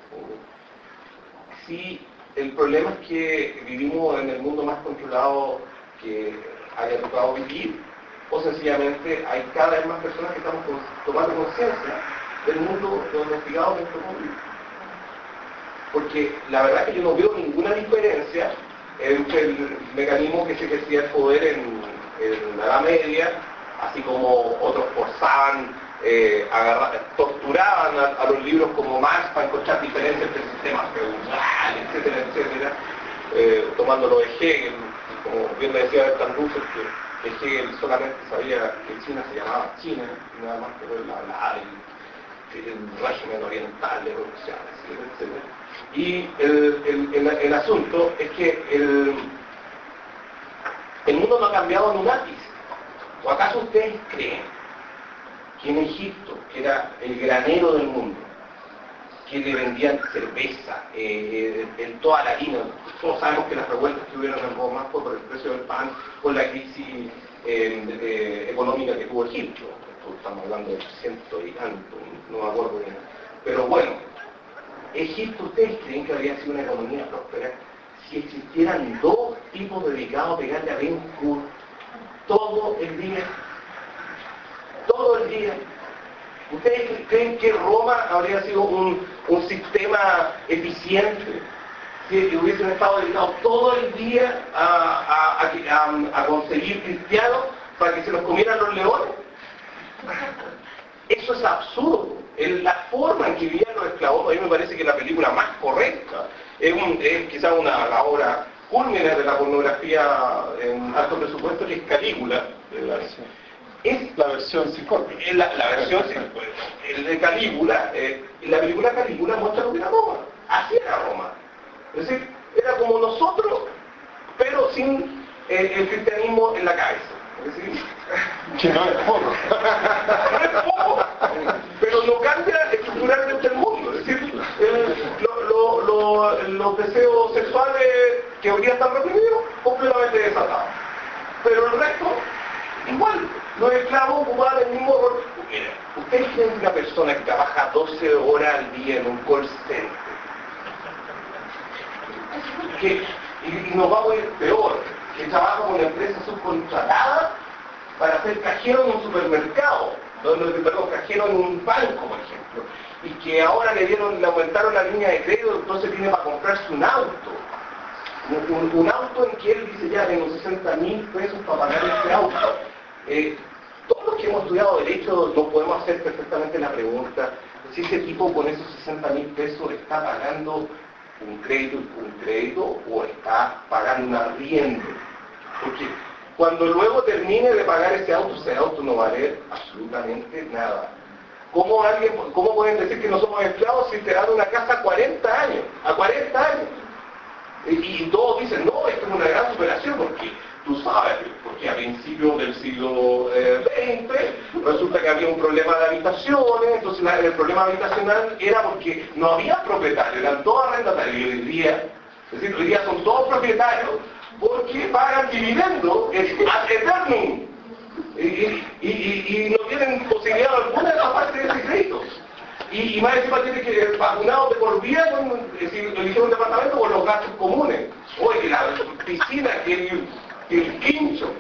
[SPEAKER 2] si el problema es que vivimos en el mundo más controlado que haya tocado vivir, o sencillamente hay cada vez más personas que estamos con, tomando conciencia del mundo domesticado que estamos viviendo. Porque la verdad es que yo no veo ninguna diferencia entre el mecanismo que se ejercía el poder en, en la Edad Media, así como otros forzaban, eh, agarra, torturaban a, a los libros como Marx para encontrar diferencias entre el sistema feudal, etcétera, etcétera, eh, tomándolo de Hegel, como bien le decía Bertrand Russell, que, que Hegel solamente sabía que China se llamaba China, y nada más que él hablaba del el régimen oriental, de Rusia, etcétera, etcétera. Y el, el, el, el asunto es que el, el mundo no ha cambiado en un ápice. ¿O acaso ustedes creen que en Egipto, que era el granero del mundo, que le vendían cerveza eh, en toda la harina? Todos sabemos que las revueltas que hubieron en Roma fue por el precio del pan, por la crisis eh, eh, económica que tuvo Egipto. Esto estamos hablando de ciento y tanto, no me acuerdo bien. Pero bueno, Egipto, ¿ustedes creen que habría sido una economía próspera si existieran dos tipos dedicados a pegarle a Ben Hur todo el día? Todo el día. ¿Ustedes creen que Roma habría sido un, un sistema eficiente si hubiesen estado dedicados todo el día a, a, a, a conseguir cristianos para que se los comieran los leones? Eso es absurdo. En la forma en que vivían los esclavos, a mí me parece que la película más correcta es, un, es quizás una la obra cúlmine de la pornografía en alto presupuesto, que es Calígula. Es
[SPEAKER 1] la versión psicótica.
[SPEAKER 2] La, la versión el de Calígula, eh, la película Calígula muestra lo que era Roma. Así era Roma. Es decir, era como nosotros, pero sin eh, el cristianismo en la cabeza. Es decir,
[SPEAKER 1] que no es poco.
[SPEAKER 2] no es poco, pero no cambia estructuralmente el mundo. Es decir, eh, lo, lo, lo, los deseos sexuales que hoy día están reprimidos, completamente desatados. Pero el resto, igual, los esclavos ocupaban el mismo rol. Mira, doce horas al día en un call center. Que, y, y nos vamos a ir peor, que trabaja con una empresa subcontratada para ser cajero en un supermercado, donde, perdón, cajero en un banco, por ejemplo, y que ahora le dieron, le aumentaron la línea de crédito, entonces tiene para comprarse un auto. Un, un, un auto en que él dice, ya tengo sesenta mil pesos para pagar este auto. Eh, todos los que hemos estudiado Derecho nos podemos hacer perfectamente la pregunta si ese tipo con esos sesenta mil pesos está pagando un crédito, un crédito o está pagando un arriendo. Porque cuando luego termine de pagar ese auto, ese auto no va a valer absolutamente nada. ¿Cómo, alguien, ¿Cómo pueden decir que no somos empleados si te dan una casa a cuarenta años? A cuarenta años. Y, y todos dicen, no, esto es una gran superación, porque tú sabes, porque a principios del siglo veinte resulta que había un problema de habitaciones, entonces la, el problema habitacional era porque no había propietarios, eran todos arrendatarios, y hoy día, es decir, hoy día son todos propietarios porque pagan dividendos ad eternum, y, y, y, y no tienen posibilidad alguna de aparte de ese crédito. Y, y más encima tiene que ser vacunado de por vida con, si elige un departamento con los gastos comunes. Oye, la piscina, que el, el quincho.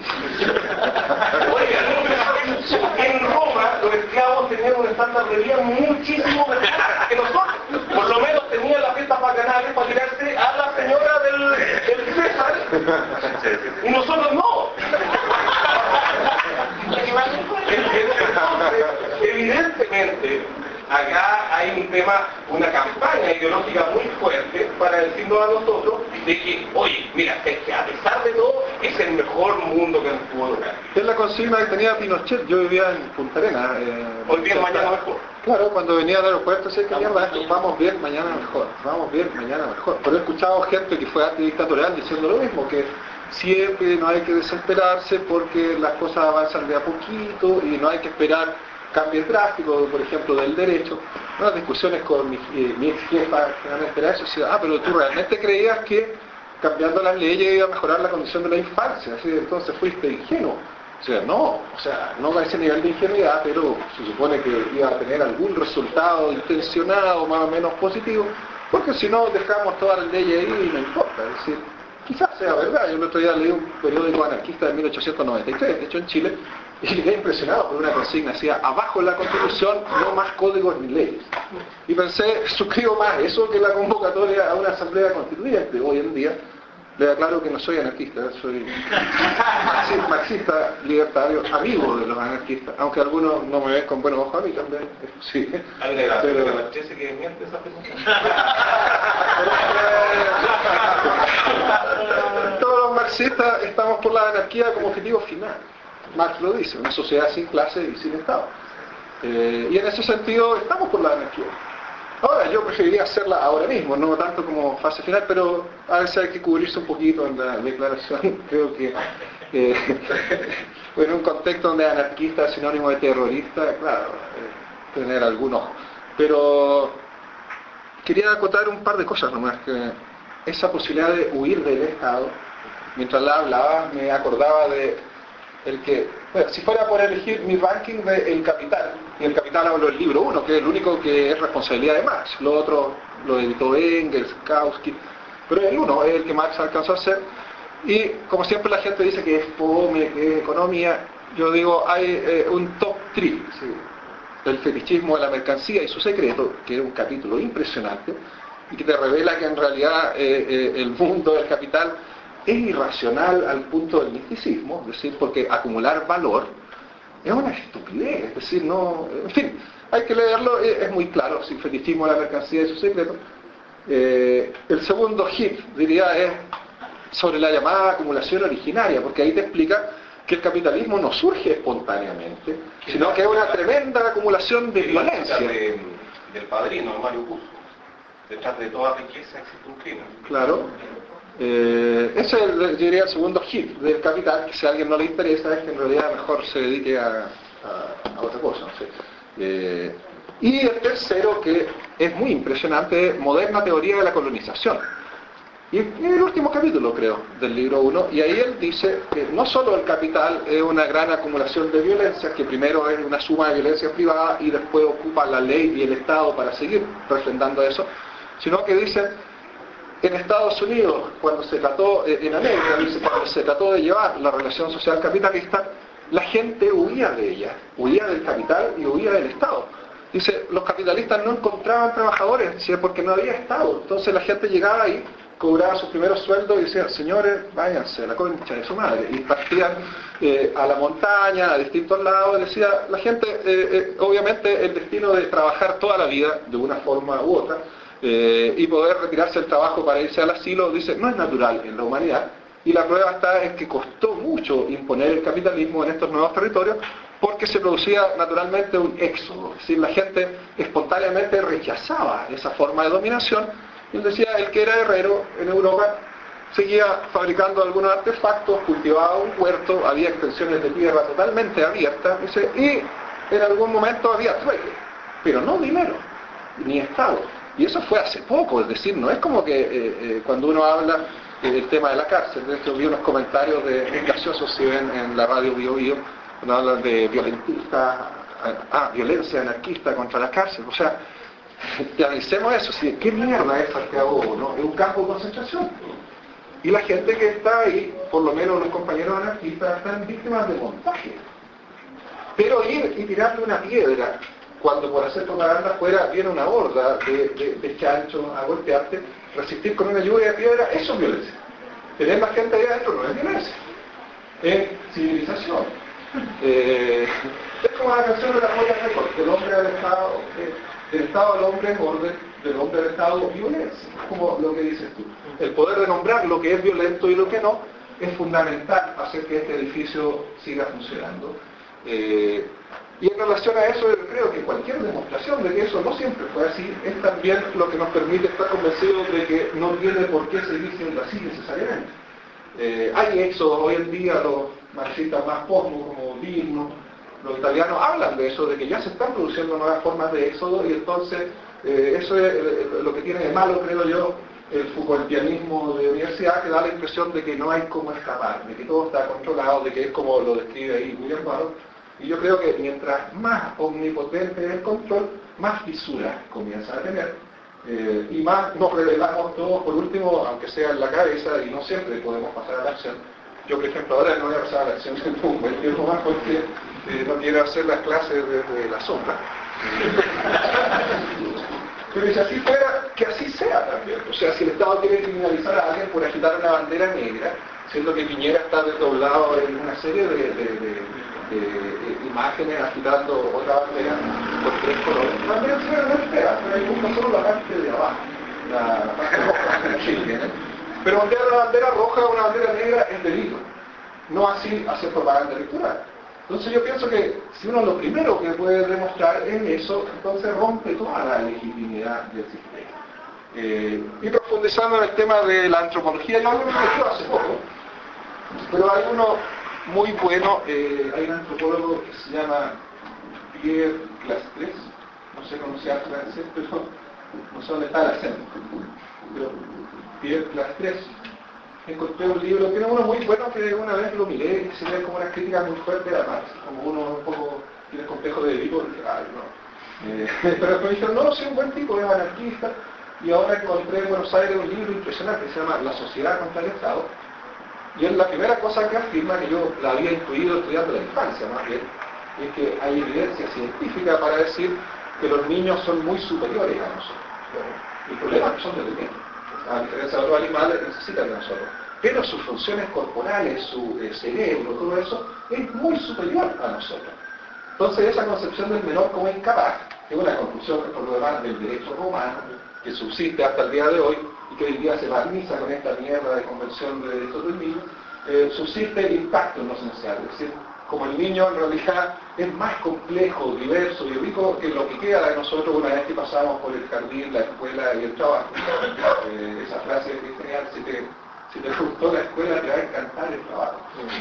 [SPEAKER 2] Oye, en Roma los esclavos tenían un estándar de vida muchísimo mejor que nosotros. Por lo menos tenían las fiestas bacanales para tirarse a la señora del, del César. Y nosotros no. Entonces, evidentemente, acá hay un tema, una campaña ideológica muy fuerte para decirnos a nosotros de que, oye, mira, es que a pesar de todo, es el mejor mundo que nos pudo tocar.
[SPEAKER 1] Es la consigna que tenía Pinochet. Yo vivía en Punta Arenas. Eh,
[SPEAKER 2] Hoy bien, mañana mejor.
[SPEAKER 1] Claro, cuando venía al aeropuerto, sé que mierda esto, vamos bien, mañana mejor, vamos bien, mañana mejor. Pero he escuchado gente que fue antidictatorial diciendo lo mismo, que siempre no hay que desesperarse porque las cosas avanzan de a poquito y no hay que esperar cambios drásticos, por ejemplo, del derecho. Unas discusiones con mi, eh, mi ex jefa generalmente era eso, decía, ah, pero tú realmente creías que cambiando las leyes iba a mejorar la condición de la infancia, así, entonces fuiste ingenuo. O sea, no, o sea, no a ese nivel de ingenuidad, pero se supone que iba a tener algún resultado intencionado, más o menos positivo, porque si no dejamos todas las leyes ahí y no importa. Es decir, quizás sea verdad. Yo el otro día leí un periódico anarquista de mil ochocientos noventa y tres, de hecho en Chile, y quedé impresionado por una consigna, decía, abajo en la Constitución no más códigos ni leyes. Y pensé, suscribo más eso que la convocatoria a una asamblea constituyente. Hoy en día, le aclaro que no soy anarquista, soy marxista, libertario, amigo de los anarquistas, aunque algunos no me ven con buenos ojos, a mí también, sí.
[SPEAKER 2] Hay una
[SPEAKER 1] Pero,
[SPEAKER 2] gracia que miente esa pregunta.
[SPEAKER 1] todos los marxistas estamos por la anarquía como objetivo final. Marx lo dice, una sociedad sin clase y sin Estado. Eh, y en ese sentido estamos por la anarquía. Ahora, yo preferiría hacerla ahora mismo, no tanto como fase final, pero a veces hay que cubrirse un poquito en la declaración. Creo que eh, en un contexto donde anarquista es sinónimo de terrorista, claro, eh, tener algunos. Pero quería acotar un par de cosas nomás, que esa posibilidad de huir del Estado, mientras la hablaba, me acordaba de el que, bueno, si fuera por elegir mi ranking de El Capital, y El Capital hablo del libro uno, que es el único que es responsabilidad de Marx, lo otro lo editó Engels, Kautsky, pero el uno es el que Marx alcanzó a hacer, y como siempre la gente dice que es fome, que es economía, yo digo, hay eh, un top tres, ¿sí? El fetichismo de la mercancía y su secreto, que es un capítulo impresionante, y que te revela que en realidad eh, eh, el mundo del capital es irracional al punto del misticismo, es decir, porque acumular valor es una estupidez, es decir, no, en fin, hay que leerlo, es muy claro, si el fetichismo de la mercancía y su secreto. Eh, el segundo hit, diría, es sobre la llamada acumulación originaria, porque ahí te explica que el capitalismo no surge espontáneamente, sino que es una tremenda acumulación de violencia.
[SPEAKER 2] De, del padrino, Mario Puzo. Detrás de toda riqueza existe un crimen.
[SPEAKER 1] Claro. Eh, ese es, yo diría, el segundo hit del capital, que si a alguien no le interesa es que en realidad mejor se dedique a, a, a otra cosa. No sé. Eh, y el tercero, que es muy impresionante, moderna teoría de la colonización. Y es el último capítulo, creo, del libro uno, y ahí él dice que no solo el capital es una gran acumulación de violencia, que primero es una suma de violencia privada y después ocupa la ley y el Estado para seguir refrendando eso, sino que dice, en Estados Unidos, cuando se trató, en América, dice, cuando se trató de llevar la relación social capitalista, la gente huía de ella, huía del capital y huía del Estado. Dice, los capitalistas no encontraban trabajadores, ¿sí? Porque no había Estado. Entonces la gente llegaba ahí, cobraba sus primeros sueldos y decía, señores, váyanse a la concha de su madre. Y partían eh, a la montaña, a distintos lados, decía la gente, eh, eh, obviamente el destino de trabajar toda la vida, de una forma u otra, eh, y poder retirarse del trabajo para irse al asilo, dice, no es natural en la humanidad. Y la prueba está en que costó mucho imponer el capitalismo en estos nuevos territorios, porque se producía naturalmente un éxodo. Es decir, la gente espontáneamente rechazaba esa forma de dominación. Y él decía, el que era herrero en Europa seguía fabricando algunos artefactos, cultivaba un huerto, había extensiones de tierra totalmente abiertas, dice, y en algún momento había trueque, pero no dinero, ni Estado. Y eso fue hace poco, es decir, no es como que eh, eh, cuando uno habla del tema de la cárcel, de hecho vi unos comentarios de graciosos si ven en la radio Bio Bio, cuando hablan de violentistas, ah, violencia anarquista contra la cárcel, o sea, te analicemos eso, ¿sí? ¿Qué mierda es Santiago, no? Es un campo de concentración. Y la gente que está ahí, por lo menos los compañeros anarquistas, están víctimas de montaje. Pero ir y tirarle una piedra, cuando por hacer propaganda afuera viene una horda de, de, de chanchos a golpearte, resistir con una lluvia de piedra, eso es violencia. Tener más gente ahí adentro no es violencia, es civilización. Eh, es como la canción de la Roya Record, del hombre al Estado, eh, del Estado al hombre es orden, del hombre al Estado violencia, como lo que dices tú. El poder de nombrar lo que es violento y lo que no es fundamental para hacer que este edificio siga funcionando. Eh, y en relación a eso, yo creo que cualquier demostración de que eso no siempre fue así, es también lo que nos permite estar convencidos de que no tiene por qué seguir siendo así necesariamente. Eh, hay éxodos hoy en día, los marxistas más póstumos como Digno, los italianos hablan de eso, de que ya se están produciendo nuevas formas de éxodo, y entonces eh, eso es eh, lo que tiene de malo, creo yo, el Foucaultianismo de universidad, que da la impresión de que no hay cómo escapar, de que todo está controlado, de que es como lo describe ahí William Burroughs. Y yo creo que mientras más omnipotente es el control, más fisuras comienza a tener. Eh, y más nos revelamos todos, por último, aunque sea en la cabeza, y no siempre podemos pasar a la acción. Yo, por ejemplo, ahora no voy a pasar a la acción en un buen tiempo más porque eh, no quiero hacer las clases desde la sombra. Pero si así fuera, que así sea también. O sea, si el Estado quiere criminalizar a alguien por agitar una bandera negra, siendo que Piñera está desdoblado en una serie de, de, de, de, de imágenes agitando otra bandera por tres colores, también se ve muy fea, pero hay gusta solo la parte de abajo, la, la parte roja, Chile, ¿eh? Pero ondear la bandera roja o una bandera negra es delito, no así hacer propaganda electoral. Entonces yo pienso que si uno lo primero que puede demostrar es eso, entonces rompe toda la legitimidad del sistema. Eh, y profundizando en el tema de la antropología, yo algo me metió hace poco, pero hay uno muy bueno, eh, hay un antropólogo que se llama Pierre Clastres, no sé pronunciar francés, pero no sé dónde está el acento, pero Pierre Clastres. Encontré un libro, tiene uno muy bueno que una vez lo miré y se ve como una crítica muy fuerte a Marx, como uno un poco tiene complejo de Edipo, y dije, ay no. Eh, pero me dijeron, no, sí, un buen tipo, es anarquista, y ahora encontré en Buenos Aires un libro impresionante que se llama La sociedad contra el Estado, y es la primera cosa que afirma, que yo la había intuido estudiando la infancia más bien, es que hay evidencia científica para decir que los niños son muy superiores a nosotros. El problema es que son dependientes. A diferencia de otros animales, necesitan de nosotros. Pero sus funciones corporales, su eh, cerebro, todo eso, es muy superior a nosotros. Entonces esa concepción del menor como incapaz, que es una conclusión por lo demás del derecho romano, que subsiste hasta el día de hoy, y que hoy día se barniza con esta mierda de convención de derechos del niño, eh, subsiste el impacto en lo esencial. Es decir, como el niño en realidad es más complejo, diverso y rico que lo que queda de nosotros una vez que pasamos por el jardín, la escuela y el trabajo. Eh, esa frase es genial, si te, si te gustó la escuela te va a encantar el trabajo.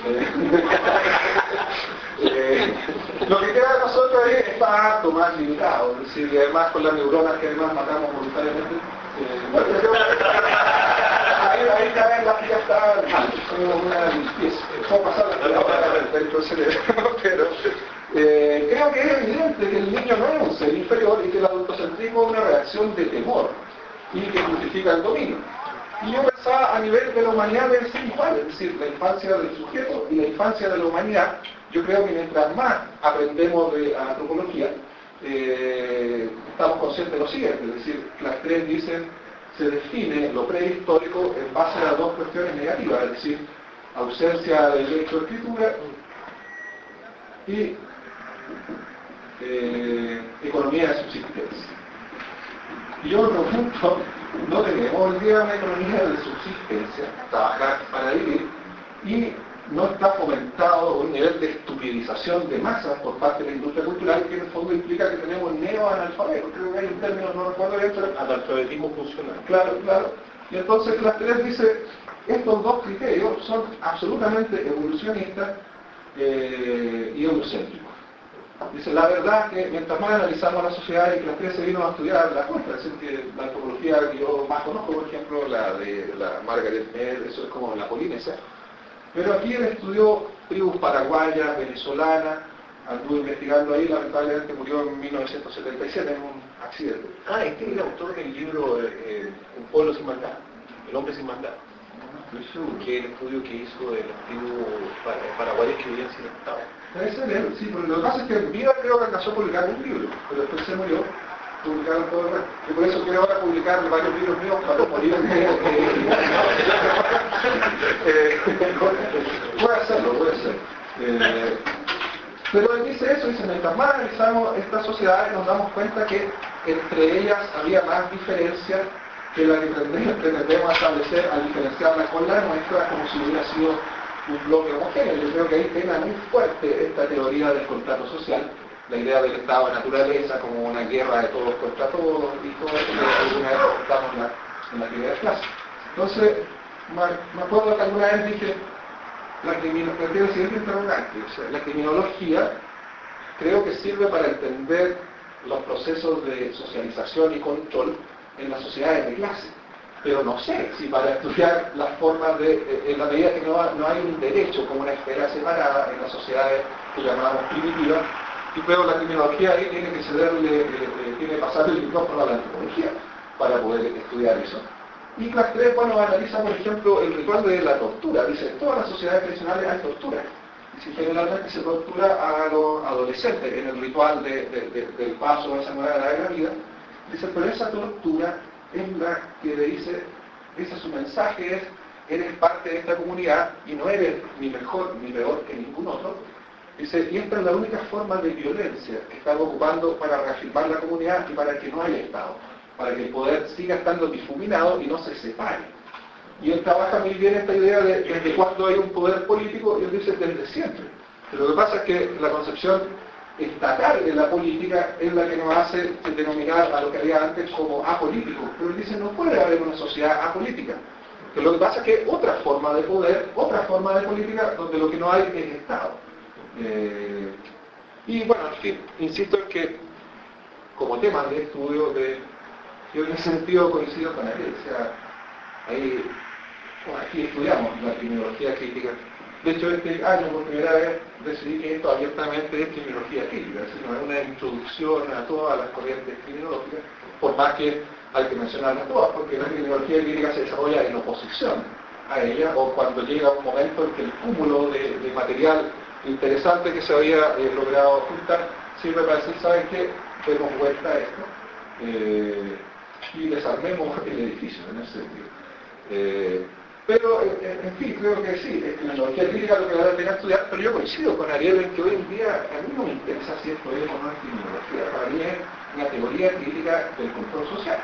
[SPEAKER 1] Eh, lo que queda de nosotros es está harto más limitado, es decir, y además con las neuronas que además matamos voluntariamente. Eh, bueno, yo... ahí, ahí ya ven, la ya está mal, como una limpieza. Puedo pasar dentro del cerebro, pero eh, creo que es evidente que el niño no es un ser inferior y que el adultocentrismo es una reacción de temor y que justifica el dominio. Y yo pensaba a nivel de la humanidad debe ser igual, es decir, la infancia del sujeto y la infancia de la humanidad. Yo creo que mientras más aprendemos de antropología, eh, estamos conscientes de lo siguiente, es decir, las tres dicen, se define lo prehistórico en base a dos cuestiones negativas, es decir, ausencia de derecho de escritura y eh, economía de subsistencia. Y yo me pregunto, no tenemos hoy día una economía de subsistencia, trabajar para vivir, y no está fomentado un nivel de estupidización de masas por parte de la industria cultural que en el fondo implica que tenemos neoanalfabetos. Creo que hay un término, no recuerdo bien, pero
[SPEAKER 2] analfabetismo funcional.
[SPEAKER 1] Claro, claro. Y entonces Clastres dice, estos dos criterios son absolutamente evolucionistas eh, y eurocéntricos. Dice, la verdad es que mientras más analizamos la sociedad, y Clastres se vino a estudiar la cuenta, es decir, que la antropología que yo más conozco, por ejemplo, la de la Margaret Mead, eso es como la polinesia. Pero aquí él estudió tribus paraguayas, venezolanas, anduvo investigando ahí, lamentablemente murió en mil novecientos setenta y siete en un accidente.
[SPEAKER 2] Ah, este es el autor del libro eh, Un pueblo sin maldad, El hombre sin maldad, que es el estudio que hizo de las tribus paraguayas que vivían sin Estado.
[SPEAKER 1] Debe ser él, sí, pero lo que pasa es que en vida creo que alcanzó a publicar un libro, pero después se murió. Publicaron todo el resto. Y por eso quiero ahora publicar varios libros míos para no morirme. eh, puede hacerlo, puede ser. Eh, pero él dice eso, dice, mientras más analizamos estas sociedades nos damos cuenta que entre ellas había más diferencia que la que pretendemos establecer al diferenciarla con la nuestra como si hubiera sido un bloque homogéneo. Yo creo que ahí pega muy fuerte esta teoría del contrato social, la idea del estado de naturaleza como una guerra de todos contra todos y todo eso que alguna vez contamos en la, en la primera clase. Entonces, me acuerdo que alguna vez dije, la criminología, el siguiente interrogante, o sea, la criminología creo que sirve para entender los procesos de socialización y control en las sociedades de clase, pero no sé si para estudiar las formas de, en la medida que no, no hay un derecho como una esfera separada en las sociedades que llamamos primitivas, y creo que la criminología ahí tiene que cederle, eh, eh, tiene que pasar el micrófono a la antropología para poder estudiar eso. Y Clastres, bueno, analiza, por ejemplo, el ritual de la tortura. Dice, en todas las sociedades tradicionales hay tortura. Dice, generalmente se tortura a los adolescentes en el ritual de, de, de, del paso a esa nueva edad de la vida. Dice, pero esa tortura es la que le dice, dice su mensaje es, eres parte de esta comunidad y no eres ni mejor ni peor que ningún otro. Dice, y esta es la única forma de violencia que están ocupando para reafirmar la comunidad y para que no haya Estado, para que el poder siga estando difuminado y no se separe. Y él trabaja muy bien esta idea de desde cuando hay un poder político, y él dice desde siempre. Pero lo que pasa es que la concepción estatal de la política es la que nos hace denominar a lo que había antes como apolítico. Pero él dice, no puede haber una sociedad apolítica. Pero lo que pasa es que otra forma de poder, otra forma de política, donde lo que no hay es Estado. Eh, y bueno, en fin, insisto en que como tema de estudio, de, yo en ese sentido coincido con él, o sea, ahí, bueno, aquí estudiamos la criminología crítica. De hecho, este año por primera vez decidí que esto abiertamente es criminología crítica, es decir, no es una introducción a todas las corrientes criminológicas, por más que hay que mencionarlas todas, porque la criminología crítica se desarrolla en oposición a ella, o cuando llega un momento en que el cúmulo de, de material interesante que se había eh, logrado juntar sirve para decir, ¿saben qué? Demos vuelta a esto eh, y desarmemos el edificio en ese sentido. Eh, pero, eh, en fin, creo que sí, es criminología crítica lo que va a tener que estudiar, pero yo coincido con Ariel en que hoy en día a mí no me interesa si esto es o no es criminología, para mí es una teoría crítica del control social.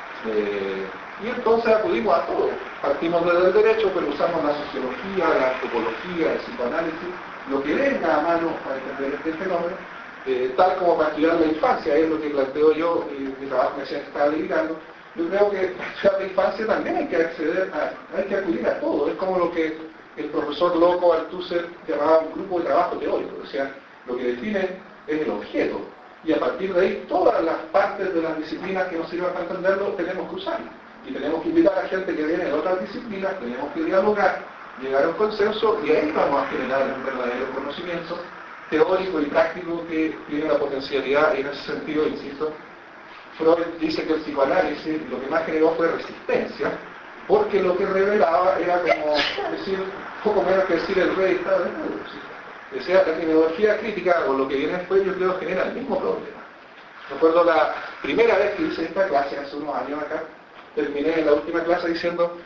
[SPEAKER 1] Eh, y entonces acudimos a todo, partimos desde el derecho, pero usamos la sociología, la antropología, el psicoanálisis, lo que venga a mano para entender este fenómeno, eh, tal como para estudiar la infancia, es lo que planteo yo, y mi trabajo me estaba dedicando. Yo creo que para estudiar la infancia también hay que acceder a, hay que acudir a todo, es como lo que el profesor Loco Althusser llamaba un grupo de trabajo teórico, o sea, lo que define es el objeto, y a partir de ahí todas las partes de las disciplinas que nos sirvan para entenderlo tenemos que usarlas. Y tenemos que invitar a gente que viene de otras disciplinas, tenemos que dialogar, llegar a un consenso, y ahí vamos a generar un verdadero conocimiento teórico y práctico que tiene una potencialidad. Y en ese sentido, insisto, Freud dice que el psicoanálisis lo que más generó fue resistencia, porque lo que revelaba era como decir, poco menos que decir el rey estaba desnudo. O sea, la criminología crítica, o lo que viene después, yo creo genera el mismo problema. Recuerdo la primera vez que hice esta clase, hace unos años acá, terminé en la última clase diciendo,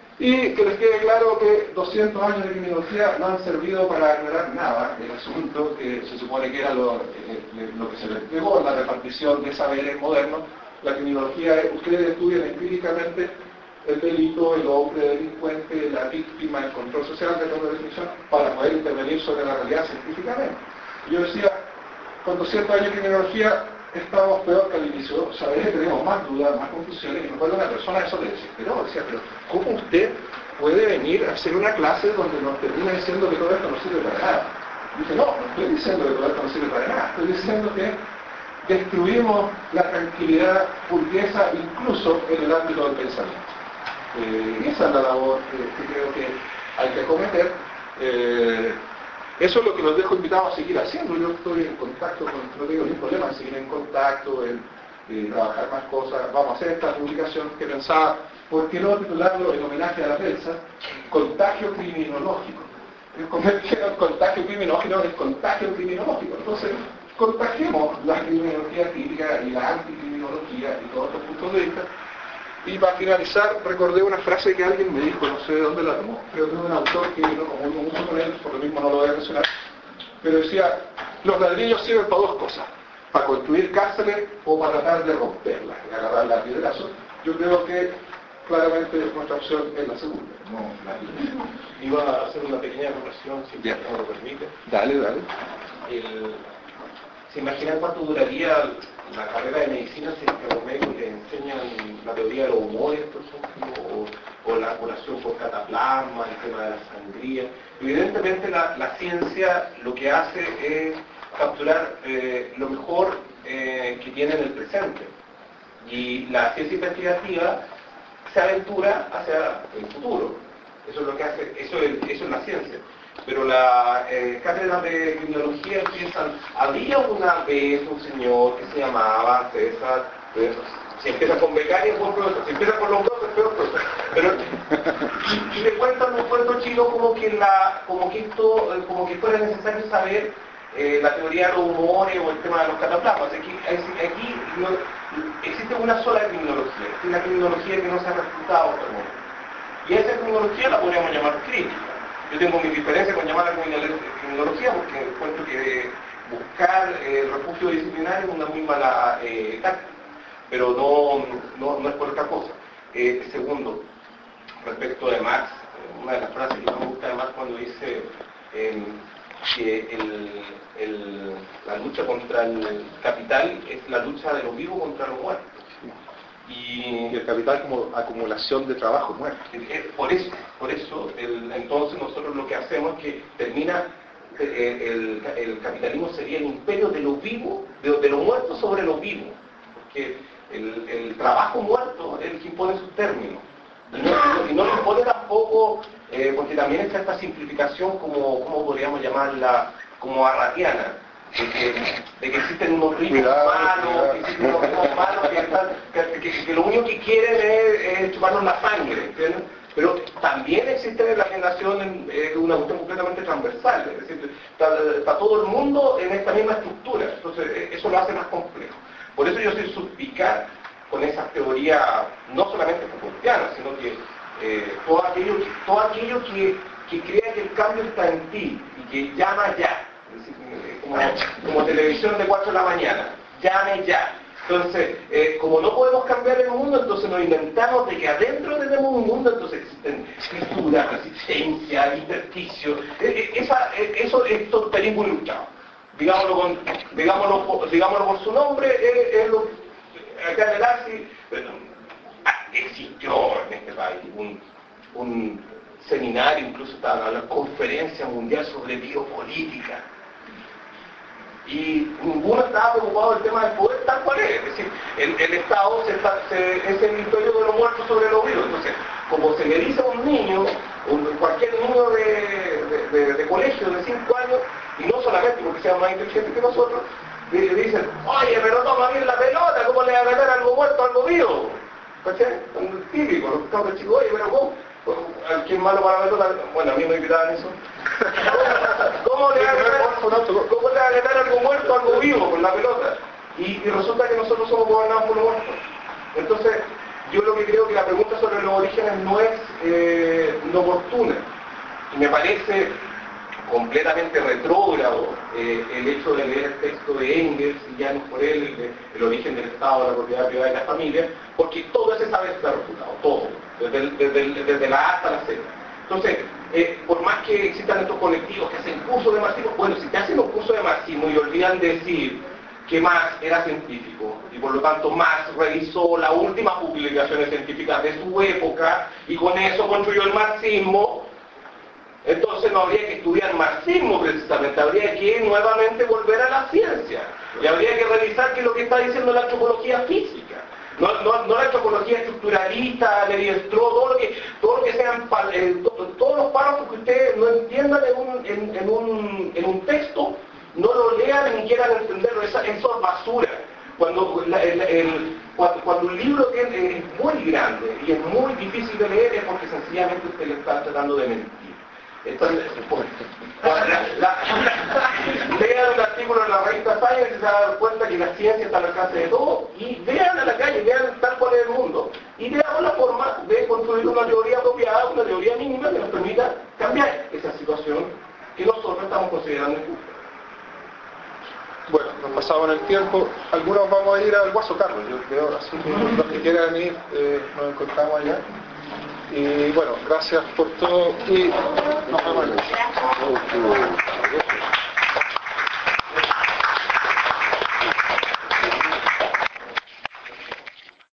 [SPEAKER 1] y que les quede claro que doscientos años de criminología no han servido para aclarar nada del asunto, que se supone que era lo, eh, lo que se les pegó en la repartición de saberes modernos. La criminología, ustedes estudian empíricamente el delito, el hombre delincuente, la víctima, el control social de toda definición, para poder intervenir sobre la realidad científicamente. Yo decía, con doscientos años de criminología estamos peor que al inicio, o sea, tenemos más dudas, más confusiones, y me acuerdo una persona eso le desesperó, decía, pero ¿cómo usted puede venir a hacer una clase donde nos termina diciendo que todo esto no sirve para nada? Y dije, no, no estoy diciendo que todo esto no sirve para nada, estoy diciendo que destruimos la tranquilidad burguesa incluso en el ámbito del pensamiento. Eh, y esa es la labor que, que creo que hay que acometer. Eh, eso es lo que los dejo invitados a seguir haciendo. Yo estoy en contacto con, no tengo ningún problema en seguir en contacto, en, en trabajar más cosas. Vamos a hacer esta publicación que pensaba, ¿por qué no titularlo en homenaje a la prensa? Contagio criminológico. El contagio criminológico es contagio criminológico. Entonces, contagiemos la criminología crítica y la anticriminología y todos estos puntos de vista. Y para finalizar, recordé una frase que alguien me dijo, no sé de dónde la tomó, creo que es un autor que no comulgo mucho con él, por lo mismo no lo voy a mencionar, pero decía, los ladrillos sirven para dos cosas, para construir cárceles o para tratar de romperlas, y agarrarlas a piedrazos. Yo creo que claramente nuestra opción es la segunda, no la primera.
[SPEAKER 2] Iba a hacer una pequeña acotación, si me lo permite.
[SPEAKER 1] Dale, dale.
[SPEAKER 2] El, ¿Se imaginan cuánto duraría la carrera de medicina si a los médicos les enseñan la teoría de los humores, por ejemplo, o, o la curación por cataplasma, el tema de la sangría? Evidentemente la, la ciencia lo que hace es capturar eh, lo mejor eh, que tiene en el presente. Y la ciencia investigativa se aventura hacia el futuro. Eso es lo que hace, eso es, eso es la ciencia. Pero la eh, cátedra de criminología empiezan, había una vez un señor que se llamaba César, pues, si empieza con becarios, buen profesor, si empieza con los dos, es peor profesor. Pero, y, y le cuentan un cuento chino como que la, como que esto, como que fuera necesario saber eh, la teoría de los humores o el tema de los cataplasmas. Aquí, aquí no, existe una sola criminología, es una criminología que no se ha refutado hasta el momento. Y esa criminología la podríamos llamar crítica. Yo tengo mi diferencia con llamar a criminología porque encuentro que buscar eh, refugio disciplinario es una muy mala eh, táctica, pero no, no, no es por otra cosa. Eh, segundo, respecto de Marx, una de las frases que más me gusta de Marx cuando dice eh, que el, el, la lucha contra el capital es la lucha de los vivos contra los muertos.
[SPEAKER 1] Y el capital como acumulación de trabajo muerto.
[SPEAKER 2] Por eso, por eso el, entonces nosotros lo que hacemos es que termina, el, el, el capitalismo sería el imperio de los vivos, de, de los muertos sobre los vivos, porque el, el trabajo muerto es el que impone sus términos. Y no, y no lo impone tampoco, eh, porque también está esta simplificación, como, como podríamos llamarla, como arratiana. De que, de que existen unos ricos
[SPEAKER 1] cuidado,
[SPEAKER 2] malos,
[SPEAKER 1] cuidado.
[SPEAKER 2] que existen unos ricos malos que, están, que, que, que lo único que quieren es, es chuparnos la sangre, ¿entiendes? Pero también existe la generación de una cuestión completamente transversal, es decir, está, está todo el mundo en esta misma estructura, entonces eso lo hace más complejo. Por eso yo soy suspicaz con esa teoría, no solamente Foucaultiana, sino que eh, todo aquello, que, todo aquello que, que crea que el cambio está en ti y que llama ya. Como, como televisión de cuatro de la mañana, llame ya. Entonces, eh, como no podemos cambiar el mundo, entonces nos inventamos de que adentro tenemos un mundo, entonces existen escritura, resistencia, intersticio. Eh, eh, esa, eh, eso es todo película ilustrado. Digámoslo, con, digámoslo, digámoslo por su nombre, eh, eh, lo, acá en el ASI, pero, ah, existió en este país un, un seminario, incluso estaba la conferencia mundial sobre biopolítica. Y ninguno estaba preocupado del tema del poder tal cual es. Es decir, el, el Estado se está, se, es el imperio de los muertos sobre los vivos. Entonces, como se le dice a un niño, un, cualquier niño de, de, de, de colegio de cinco años, y no solamente porque sea más inteligente que nosotros, le dicen, oye, pero toma bien la pelota, ¿cómo le va a ganar algo muerto a algo vivo? ¿Cachai? Un típico, los cabros chicos, oye, pero ¿cómo? ¿Al que es malo para la pelota? Bueno, a mí me invitaban eso. ¿Cómo le va a ganar, ¿cómo le va a ganar algo muerto a algo vivo con la pelota? Y, y resulta que nosotros somos gobernados por los muertos. Entonces, yo lo que creo que la pregunta sobre los orígenes no es eh, inoportuna. Y me parece completamente retrógrado eh, el hecho de leer el texto de Engels y ya no por él el, el origen del Estado, la propiedad privada y la familia, porque todo ese sabe está refutado, todo, desde, el, desde, el, desde la A hasta la Z. Entonces, eh, por más que existan estos colectivos que hacen cursos de marxismo, bueno, si te hacen un curso de marxismo y olvidan decir que Marx era científico y por lo tanto Marx revisó las últimas publicaciones científicas de su época y con eso construyó el marxismo, entonces no habría que estudiar marxismo precisamente, habría que nuevamente volver a la ciencia y habría que revisar qué es lo que está diciendo la antropología física. No, no, no la antropología estructuralista, Levi-Strauss, todo lo que, todo lo que sean, eh, to, todos los párrafos que ustedes no entiendan en un, en, en un, en un texto, no lo lean ni quieran entenderlo, eso, eso es basura. Cuando, la, el, el, cuando, cuando un libro tiene, es muy grande y es muy difícil de leer es porque sencillamente usted le está tratando de mentir. Entonces, bueno, la, la, la, lean un artículo en la revista Science y se dan cuenta que la ciencia está al alcance de todo y vean a la calle, vean tal cual es el mundo y veamos la forma de construir una teoría apropiada, una teoría mínima que nos permita cambiar esa situación que nosotros estamos considerando injusta.
[SPEAKER 1] Bueno, nos pasamos en el tiempo. Algunos vamos a ir al Guaso Carlos, yo creo, así que los que quieran ir, eh, nos encontramos allá. Y bueno, gracias por todo y nos vemos.